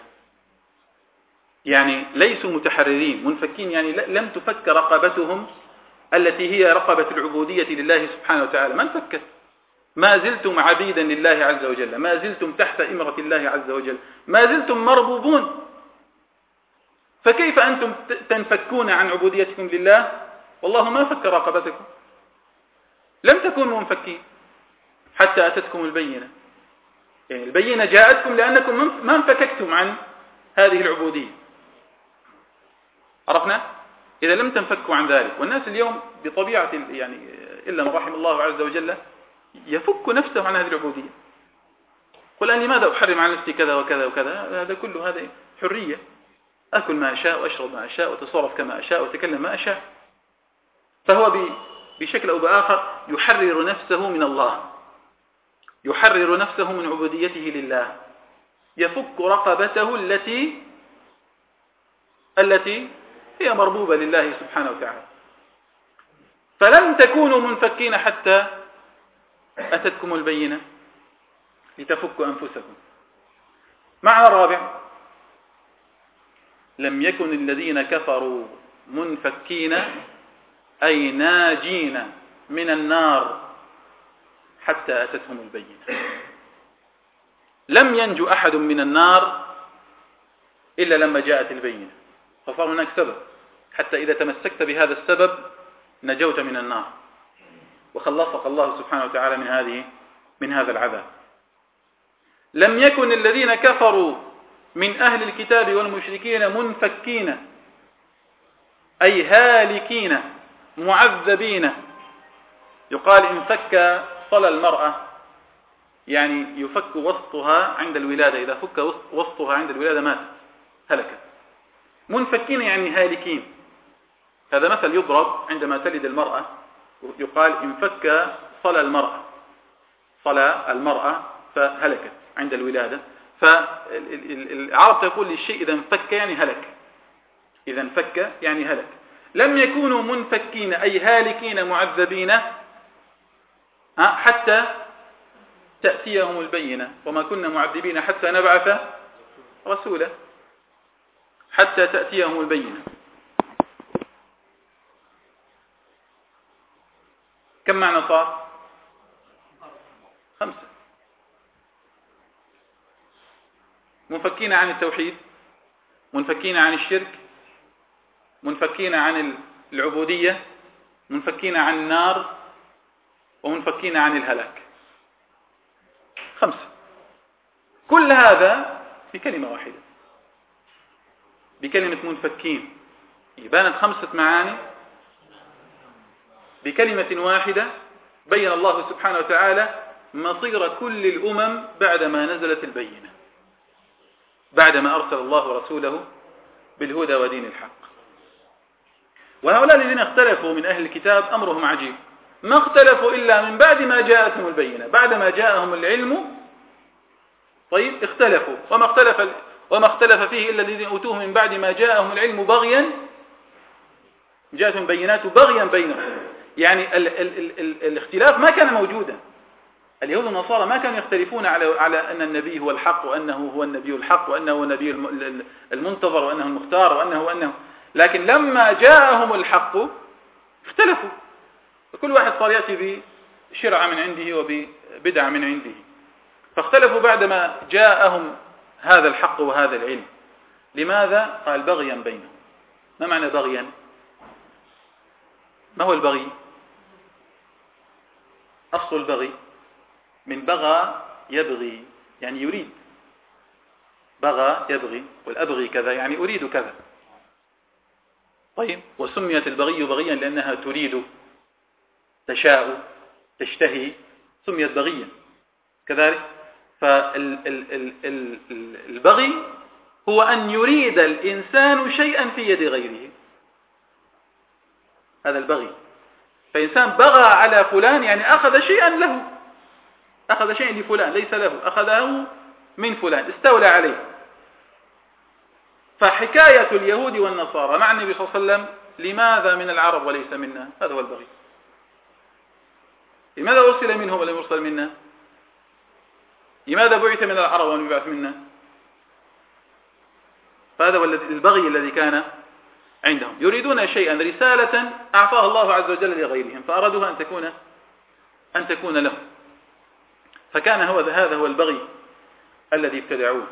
يعني ليسوا متحررين، منفكين يعني لم تفك رقبتهم التي هي رقبة العبودية لله سبحانه وتعالى، ما انفكت. ما زلتم عبيدا لله عز وجل، ما زلتم تحت إمرة الله عز وجل، ما زلتم مربوبون. فكيف أنتم تنفكون عن عبوديتكم لله والله ما فك رقبتكم؟ لم تكونوا منفكين حتى أتتكم البينة. يعني البينة جاءتكم لأنكم ما انفككتم عن هذه العبودية. عرفنا؟ إذا لم تنفكوا عن ذلك. والناس اليوم بطبيعة يعني إلا من رحم الله عز وجل يفك نفسه عن هذه العبودية. قل أني ماذا أحرم على نفسي كذا وكذا وكذا، هذا كله هذا حرية، أكل ما أشاء وأشرب ما أشاء وتصرف كما أشاء وتكلم ما أشاء. فهو بشكل أو بآخر يحرر نفسه من الله، يحرر نفسه من عبوديته لله، يفك رقبته التي هي مربوبة لله سبحانه وتعالى. فلن تكونوا منفكين حتى أتتكم البينة لتفكوا أنفسكم. معنى الرابع: لم يكن الذين كفروا منفكين أي ناجين من النار حتى أتتهم البينة. لم ينجو أحد من النار إلا لما جاءت البينة، فصار هناك سبب حتى إذا تمسكت بهذا السبب نجوت من النار وخلصك الله سبحانه وتعالى من هذا العذاب. لم يكن الذين كفروا من أهل الكتاب والمشركين منفكين أي هالكين معذبين. يقال إن فك صلى المرأة، يعني يفك وسطها عند الولادة، إذا فك وسطها عند الولادة ماتت هلكت. منفكين يعني هالكين. هذا مثل يضرب عندما تلد المرأة، يقال إن فك صلى المرأة فهلكت عند الولادة. فالعرب تقول للشيء إذا انفك يعني هلك، إذا انفك يعني هلك. لم يكونوا منفكين أي هالكين معذبين حتى تأتيهم البينة، وما كنا معذبين حتى نبعث رسولا، حتى تأتيهم البينة. كم معنى صار؟ 5. منفكين عن التوحيد، منفكين عن الشرك، منفكين عن العبودية، منفكين عن النار، ومنفكين عن الهلاك. 5. كل هذا في كلمة واحدة، بكلمة منفكين. بانت 5 معاني بكلمة واحدة. بين الله سبحانه وتعالى مصير كل الأمم بعدما نزلت البينة، بعدما أرسل الله رسوله بالهدى ودين الحق. وهؤلاء الذين اختلفوا من أهل الكتاب أمرهم عجيب، ما اختلفوا إلا من بعد ما جاءتهم البينة، بعدما جاءهم العلم. طيب اختلفوا، وما اختلف فيه إلا الذين أوتوه من بعد ما جاءهم العلم بغيا، جاءتهم بينات بغيا بينهم. يعني الاختلاف ما كان موجودا. اليهود والنصارى ما كانوا يختلفون على أن النبي هو الحق، وأنه هو النبي الحق، وأنه هو النبي المنتظر، وأنه المختار، وأنه لكن لما جاءهم الحق اختلفوا، وكل واحد صار يأتي بشرع من عنده وببدع من عنده. فاختلفوا بعدما جاءهم هذا الحق وهذا العلم. لماذا؟ قال بغيا بينهم. ما معنى بغيا؟ ما هو البغي؟ أصل البغي من بغى يبغي، يعني يريد. بغى يبغي، والأبغي كذا يعني أريد كذا. طيب، وسميت البغي بغيا لأنها تريد، تشاء، تشتهي، سميت بغيا كذلك. فالبغي هو أن يريد الإنسان شيئا في يد غيره، هذا البغي. فإنسان بغى على فلان يعني أخذ شيئا له، أخذ شيئا لفلان ليس له، أخذه من فلان، استولى عليه. فحكاية اليهود والنصارى مع النبي صلى الله عليه وسلم لماذا من العرب وليس منا؟ هذا هو البغي. لماذا أرسل منهم ولم يرسل منا؟ لماذا بعث من العرب ولم يبعث منا؟ فهذا هو البغي الذي كان عندهم. يريدون شيئا، رسالة أعطاها الله عز وجل لغيرهم، فأرادوها أن تكون لهم. فكان هذا هو البغي الذي ابتدعوه.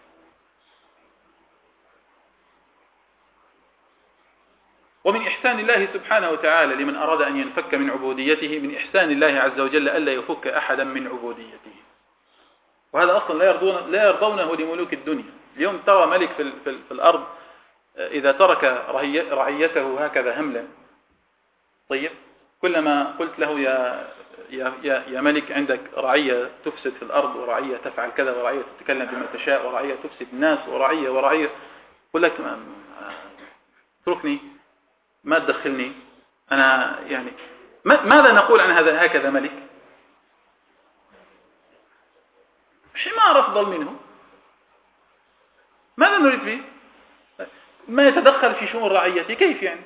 ومن إحسان الله سبحانه وتعالى لمن أراد أن ينفك من عبوديته، من إحسان الله عز وجل ألا يفك أحدا من عبوديته. وهذا أصلا لا يرضونه لملوك الدنيا. اليوم ترى ملك في الأرض إذا ترك رعيته هكذا هملا، طيب كلما قلت له يا ملك عندك رعية تفسد في الأرض، ورعية تفعل كذا، ورعية تتكلم بما تشاء، ورعية تفسد الناس، ورعية يقول لك اتركني، ما تدخلني أنا. يعني ماذا نقول عن هذا هكذا ملك؟ حمار أفضل منه. ماذا نريد فيه؟ ما يتدخل في شؤون رعيته، كيف يعني؟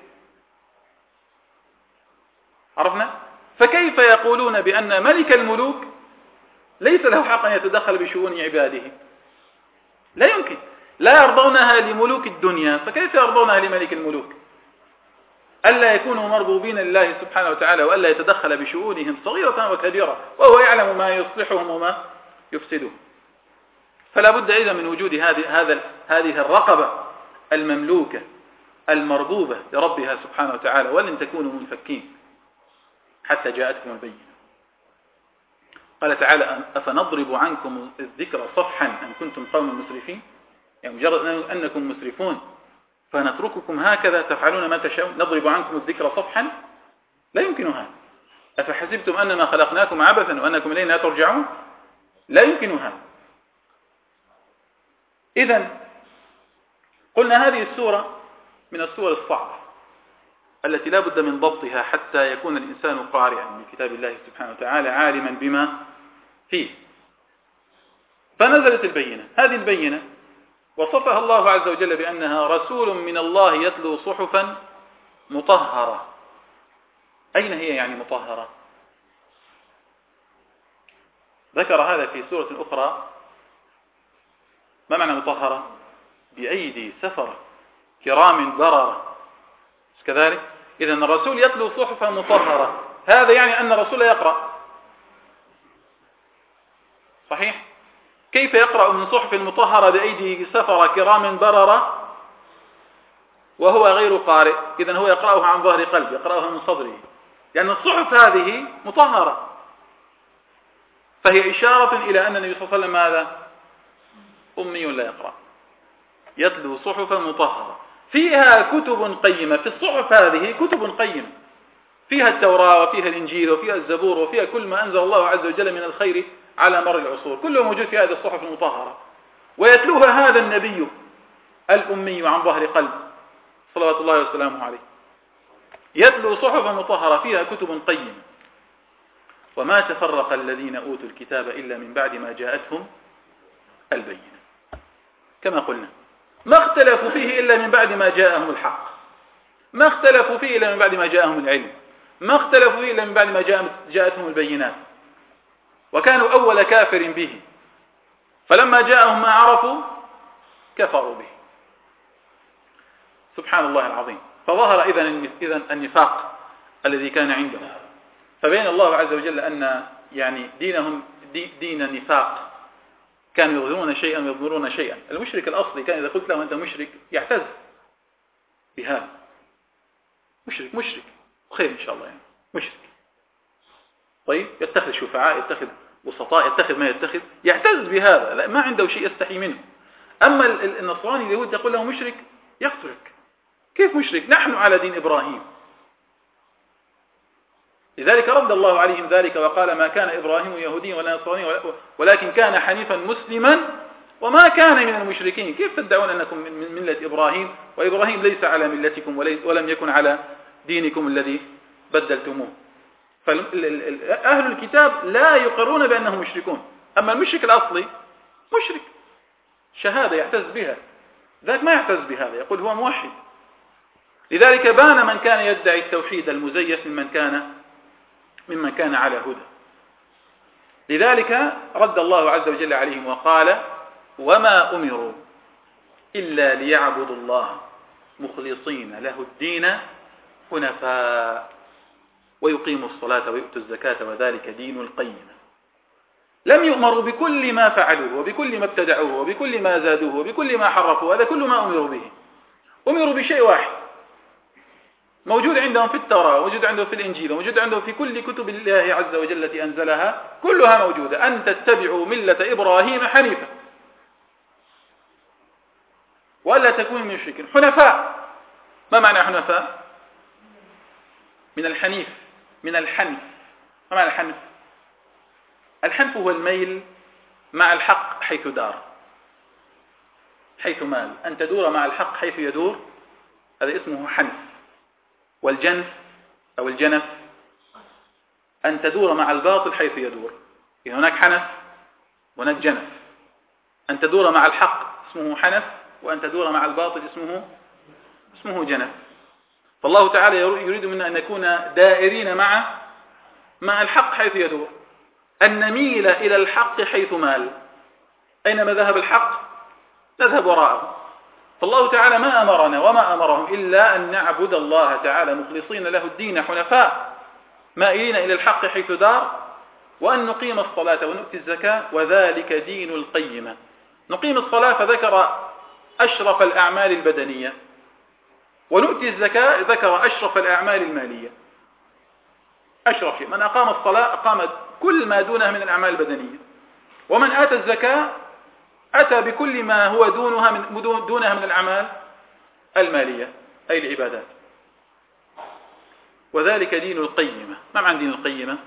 عرفنا؟ فكيف يقولون بأن ملك الملوك ليس له حق أن يتدخل بشؤون عباده؟ لا يمكن. لا يرضونها لملوك الدنيا، فكيف يرضونها لملك الملوك؟ ألا يكونوا مرغوبين لله سبحانه وتعالى، وألا يتدخل بشؤونهم صغيرة وكبيرة، وهو يعلم ما يصلحهم وما يفسدهم. فلا بد إذا من وجود هذه الرقبة المملوكة المربوبة لربها سبحانه وتعالى، ولن تكونوا منفكين حتى جاءتكم البينة. قال تعالى: أفنضرب عنكم الذكر صفحا أن كنتم قوما مسرفين؟ يعني مجرد أنكم مسرفون فنترككم هكذا تفعلون ما تشاءون، نضرب عنكم الذكر صفحا؟ لا يمكن هذا. أفحسبتم أنما خلقناكم عبثا وأنكم إلينا لا ترجعون؟ لا يمكن هذا. إذن قلنا هذه السورة من السور الصعبة التي لا بد من ضبطها حتى يكون الإنسان قارئا من كتاب الله سبحانه وتعالى عالما بما فيه. فنزلت البينة. هذه البينة وصفها الله عز وجل بأنها رسول من الله يتلو صحفا مطهرة. أين هي يعني مطهرة؟ ذكر هذا في سورة أخرى. ما معنى مطهرة؟ بأيدي سفرة كرام بررة، كذلك. إذن الرسول يتلو صحفا مطهرة، هذا يعني أن الرسول يقرأ. صحيح؟ كيف يقرأ من صحف مطهرة بأيدي سفرة كرام بررة؟ وهو غير قارئ، إذن هو يقرأها عن ظهر قلب، يقرأها من صدره، لأن الصحف هذه مطهرة، فهي إشارة إلى أن النبي صلى الله عليه وسلم ماذا؟ أمي لا يقرأ، يتلو صحفا مطهرة فيها كتب قيمة. في الصحف هذه كتب قيمة، فيها التوراة وفيها الإنجيل وفيها الزبور وفيها كل ما أنزل الله عز وجل من الخير على مر العصور، كله موجود في هذه الصحف المطهرة، ويتلوها هذا النبي الأمي عن ظهر قلب صلوات الله وسلامه عليه، يتلو صحفا مطهرة فيها كتب قيمة. وما تفرق الذين أوتوا الكتاب إلا من بعد ما جاءتهم البينة، كما قلنا ما اختلفوا فيه إلا من بعد ما جاءهم الحق، ما اختلفوا فيه إلا من بعد ما جاءهم العلم، ما اختلفوا فيه إلا من بعد ما جاءتهم البينات، وكانوا أول كافر به، فلما جاءهم ما عرفوا كفروا به. سبحان الله العظيم. فظهر إذن النفاق الذي كان عندهم، فبين الله عز وجل أن يعني دينهم دين نفاق، كانوا يظهرون شيئا ويظهرون شيئا. المشرك الأصلي كان إذا قلت له أنت مشرك يعتز بهذا، مشرك خير إن شاء الله، يعني مشرك طيب، يتخذ شفعاء، يتخذ وسطاء، يتخذ ما يتخذ، يعتز بهذا، لا ما عنده شيء يستحي منه. أما النصراني اليهود تقول له مشرك يقتلك. كيف مشرك؟ نحن على دين إبراهيم. لذلك رد الله عليهم ذلك وقال ما كان إبراهيم يهوديا ولا نصرانيا ولكن كان حنيفا مسلما وما كان من المشركين. كيف تدعون أنكم من ملة إبراهيم وإبراهيم ليس على ملتكم ولم يكن على دينكم الذي بدلتموه؟ فأهل الكتاب لا يقرون بأنهم مشركون. أما المشرك الأصلي مشرك شهادة يعتز بها، ذاك ما يعتز بهذا، يقول هو موحد. لذلك بان من كان يدعي التوحيد المزيف ممن كان على هدى. لذلك رد الله عز وجل عليهم وقال وما أمروا إلا ليعبدوا الله مخلصين له الدين حنفاء ويقيموا الصلاة ويؤتوا الزكاة وذلك دين القيمة. لم يؤمروا بكل ما فعلوه وبكل ما ابتدعوه وبكل ما زادوه وبكل ما حرفوه، هذا كل ما أمروا به. أمروا بشيء واحد موجود عندهم في التوراة، موجود عندهم في الإنجيل، موجود عندهم في كل كتب الله عز وجل التي أنزلها، كلها موجودة، أن تتبعوا ملة إبراهيم حنيفا ولا تكونوا من المشركين حنفاء. ما معنى حنفاء؟ من الحنيف، من الحنف. ما معنى الحنف؟ الحنف هو الميل مع الحق حيث دار، حيث مال، أن تدور مع الحق حيث يدور، هذا اسمه حنف. والجنف أو الجنف أن تدور مع الباطل حيث يدور. إذا هناك حنف وهناك جنف، أن تدور مع الحق اسمه حنف، وأن تدور مع الباطل اسمه جنف. فالله تعالى يريد منا أن نكون دائرين مع الحق حيث يدور، أن نميل إلى الحق حيث مال. أينما ذهب الحق نذهب وراءه. فالله تعالى ما أمرنا وما أمرهم إلا أن نعبد الله تعالى مخلصين له الدين حنفاء مائلين إلى الحق حيث دار، وأن نقيم الصلاة ونؤتي الزكاة وذلك دين القيمة. نقيم الصلاة فذكر أشرف الأعمال البدنية، ونؤتي الزكاة ذكر أشرف الأعمال المالية. أشرف شيء من أقام الصلاة أقام كل ما دونها من الأعمال البدنية، ومن آتى الزكاة أتى بكل ما هو دونها من الأعمال المالية أي العبادات. وذلك دين القيمة. ما معنى دين القيمة؟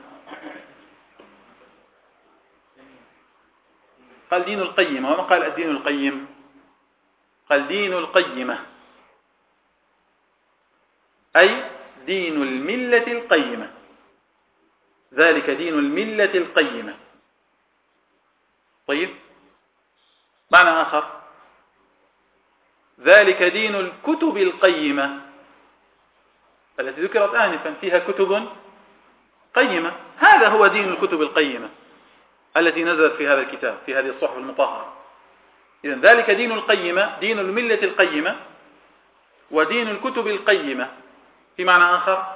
قال دين القيمة. وما قال الدين القيم؟ قال دين القيمة أي دين الملة القيمة. ذلك دين الملة القيمة. طيب، معنى آخر ذلك دين الكتب القيمة التي ذكرت آنفا، فيها كتب قيمة. هذا هو دين الكتب القيمة التي نزلت في هذا الكتاب، في هذه الصحف المطهرة. إذن ذلك دين القيمة، دين الملة القيمة، ودين الكتب القيمة. في معنى آخر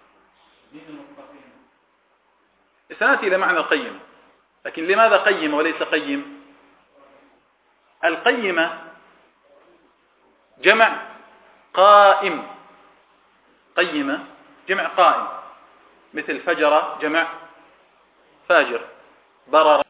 سنأتي إلى معنى القيمة، لكن لماذا قيم وليس قيم؟ القيمة جمع قائم، قيم جمع قائم، مثل فجر جمع فاجر، برر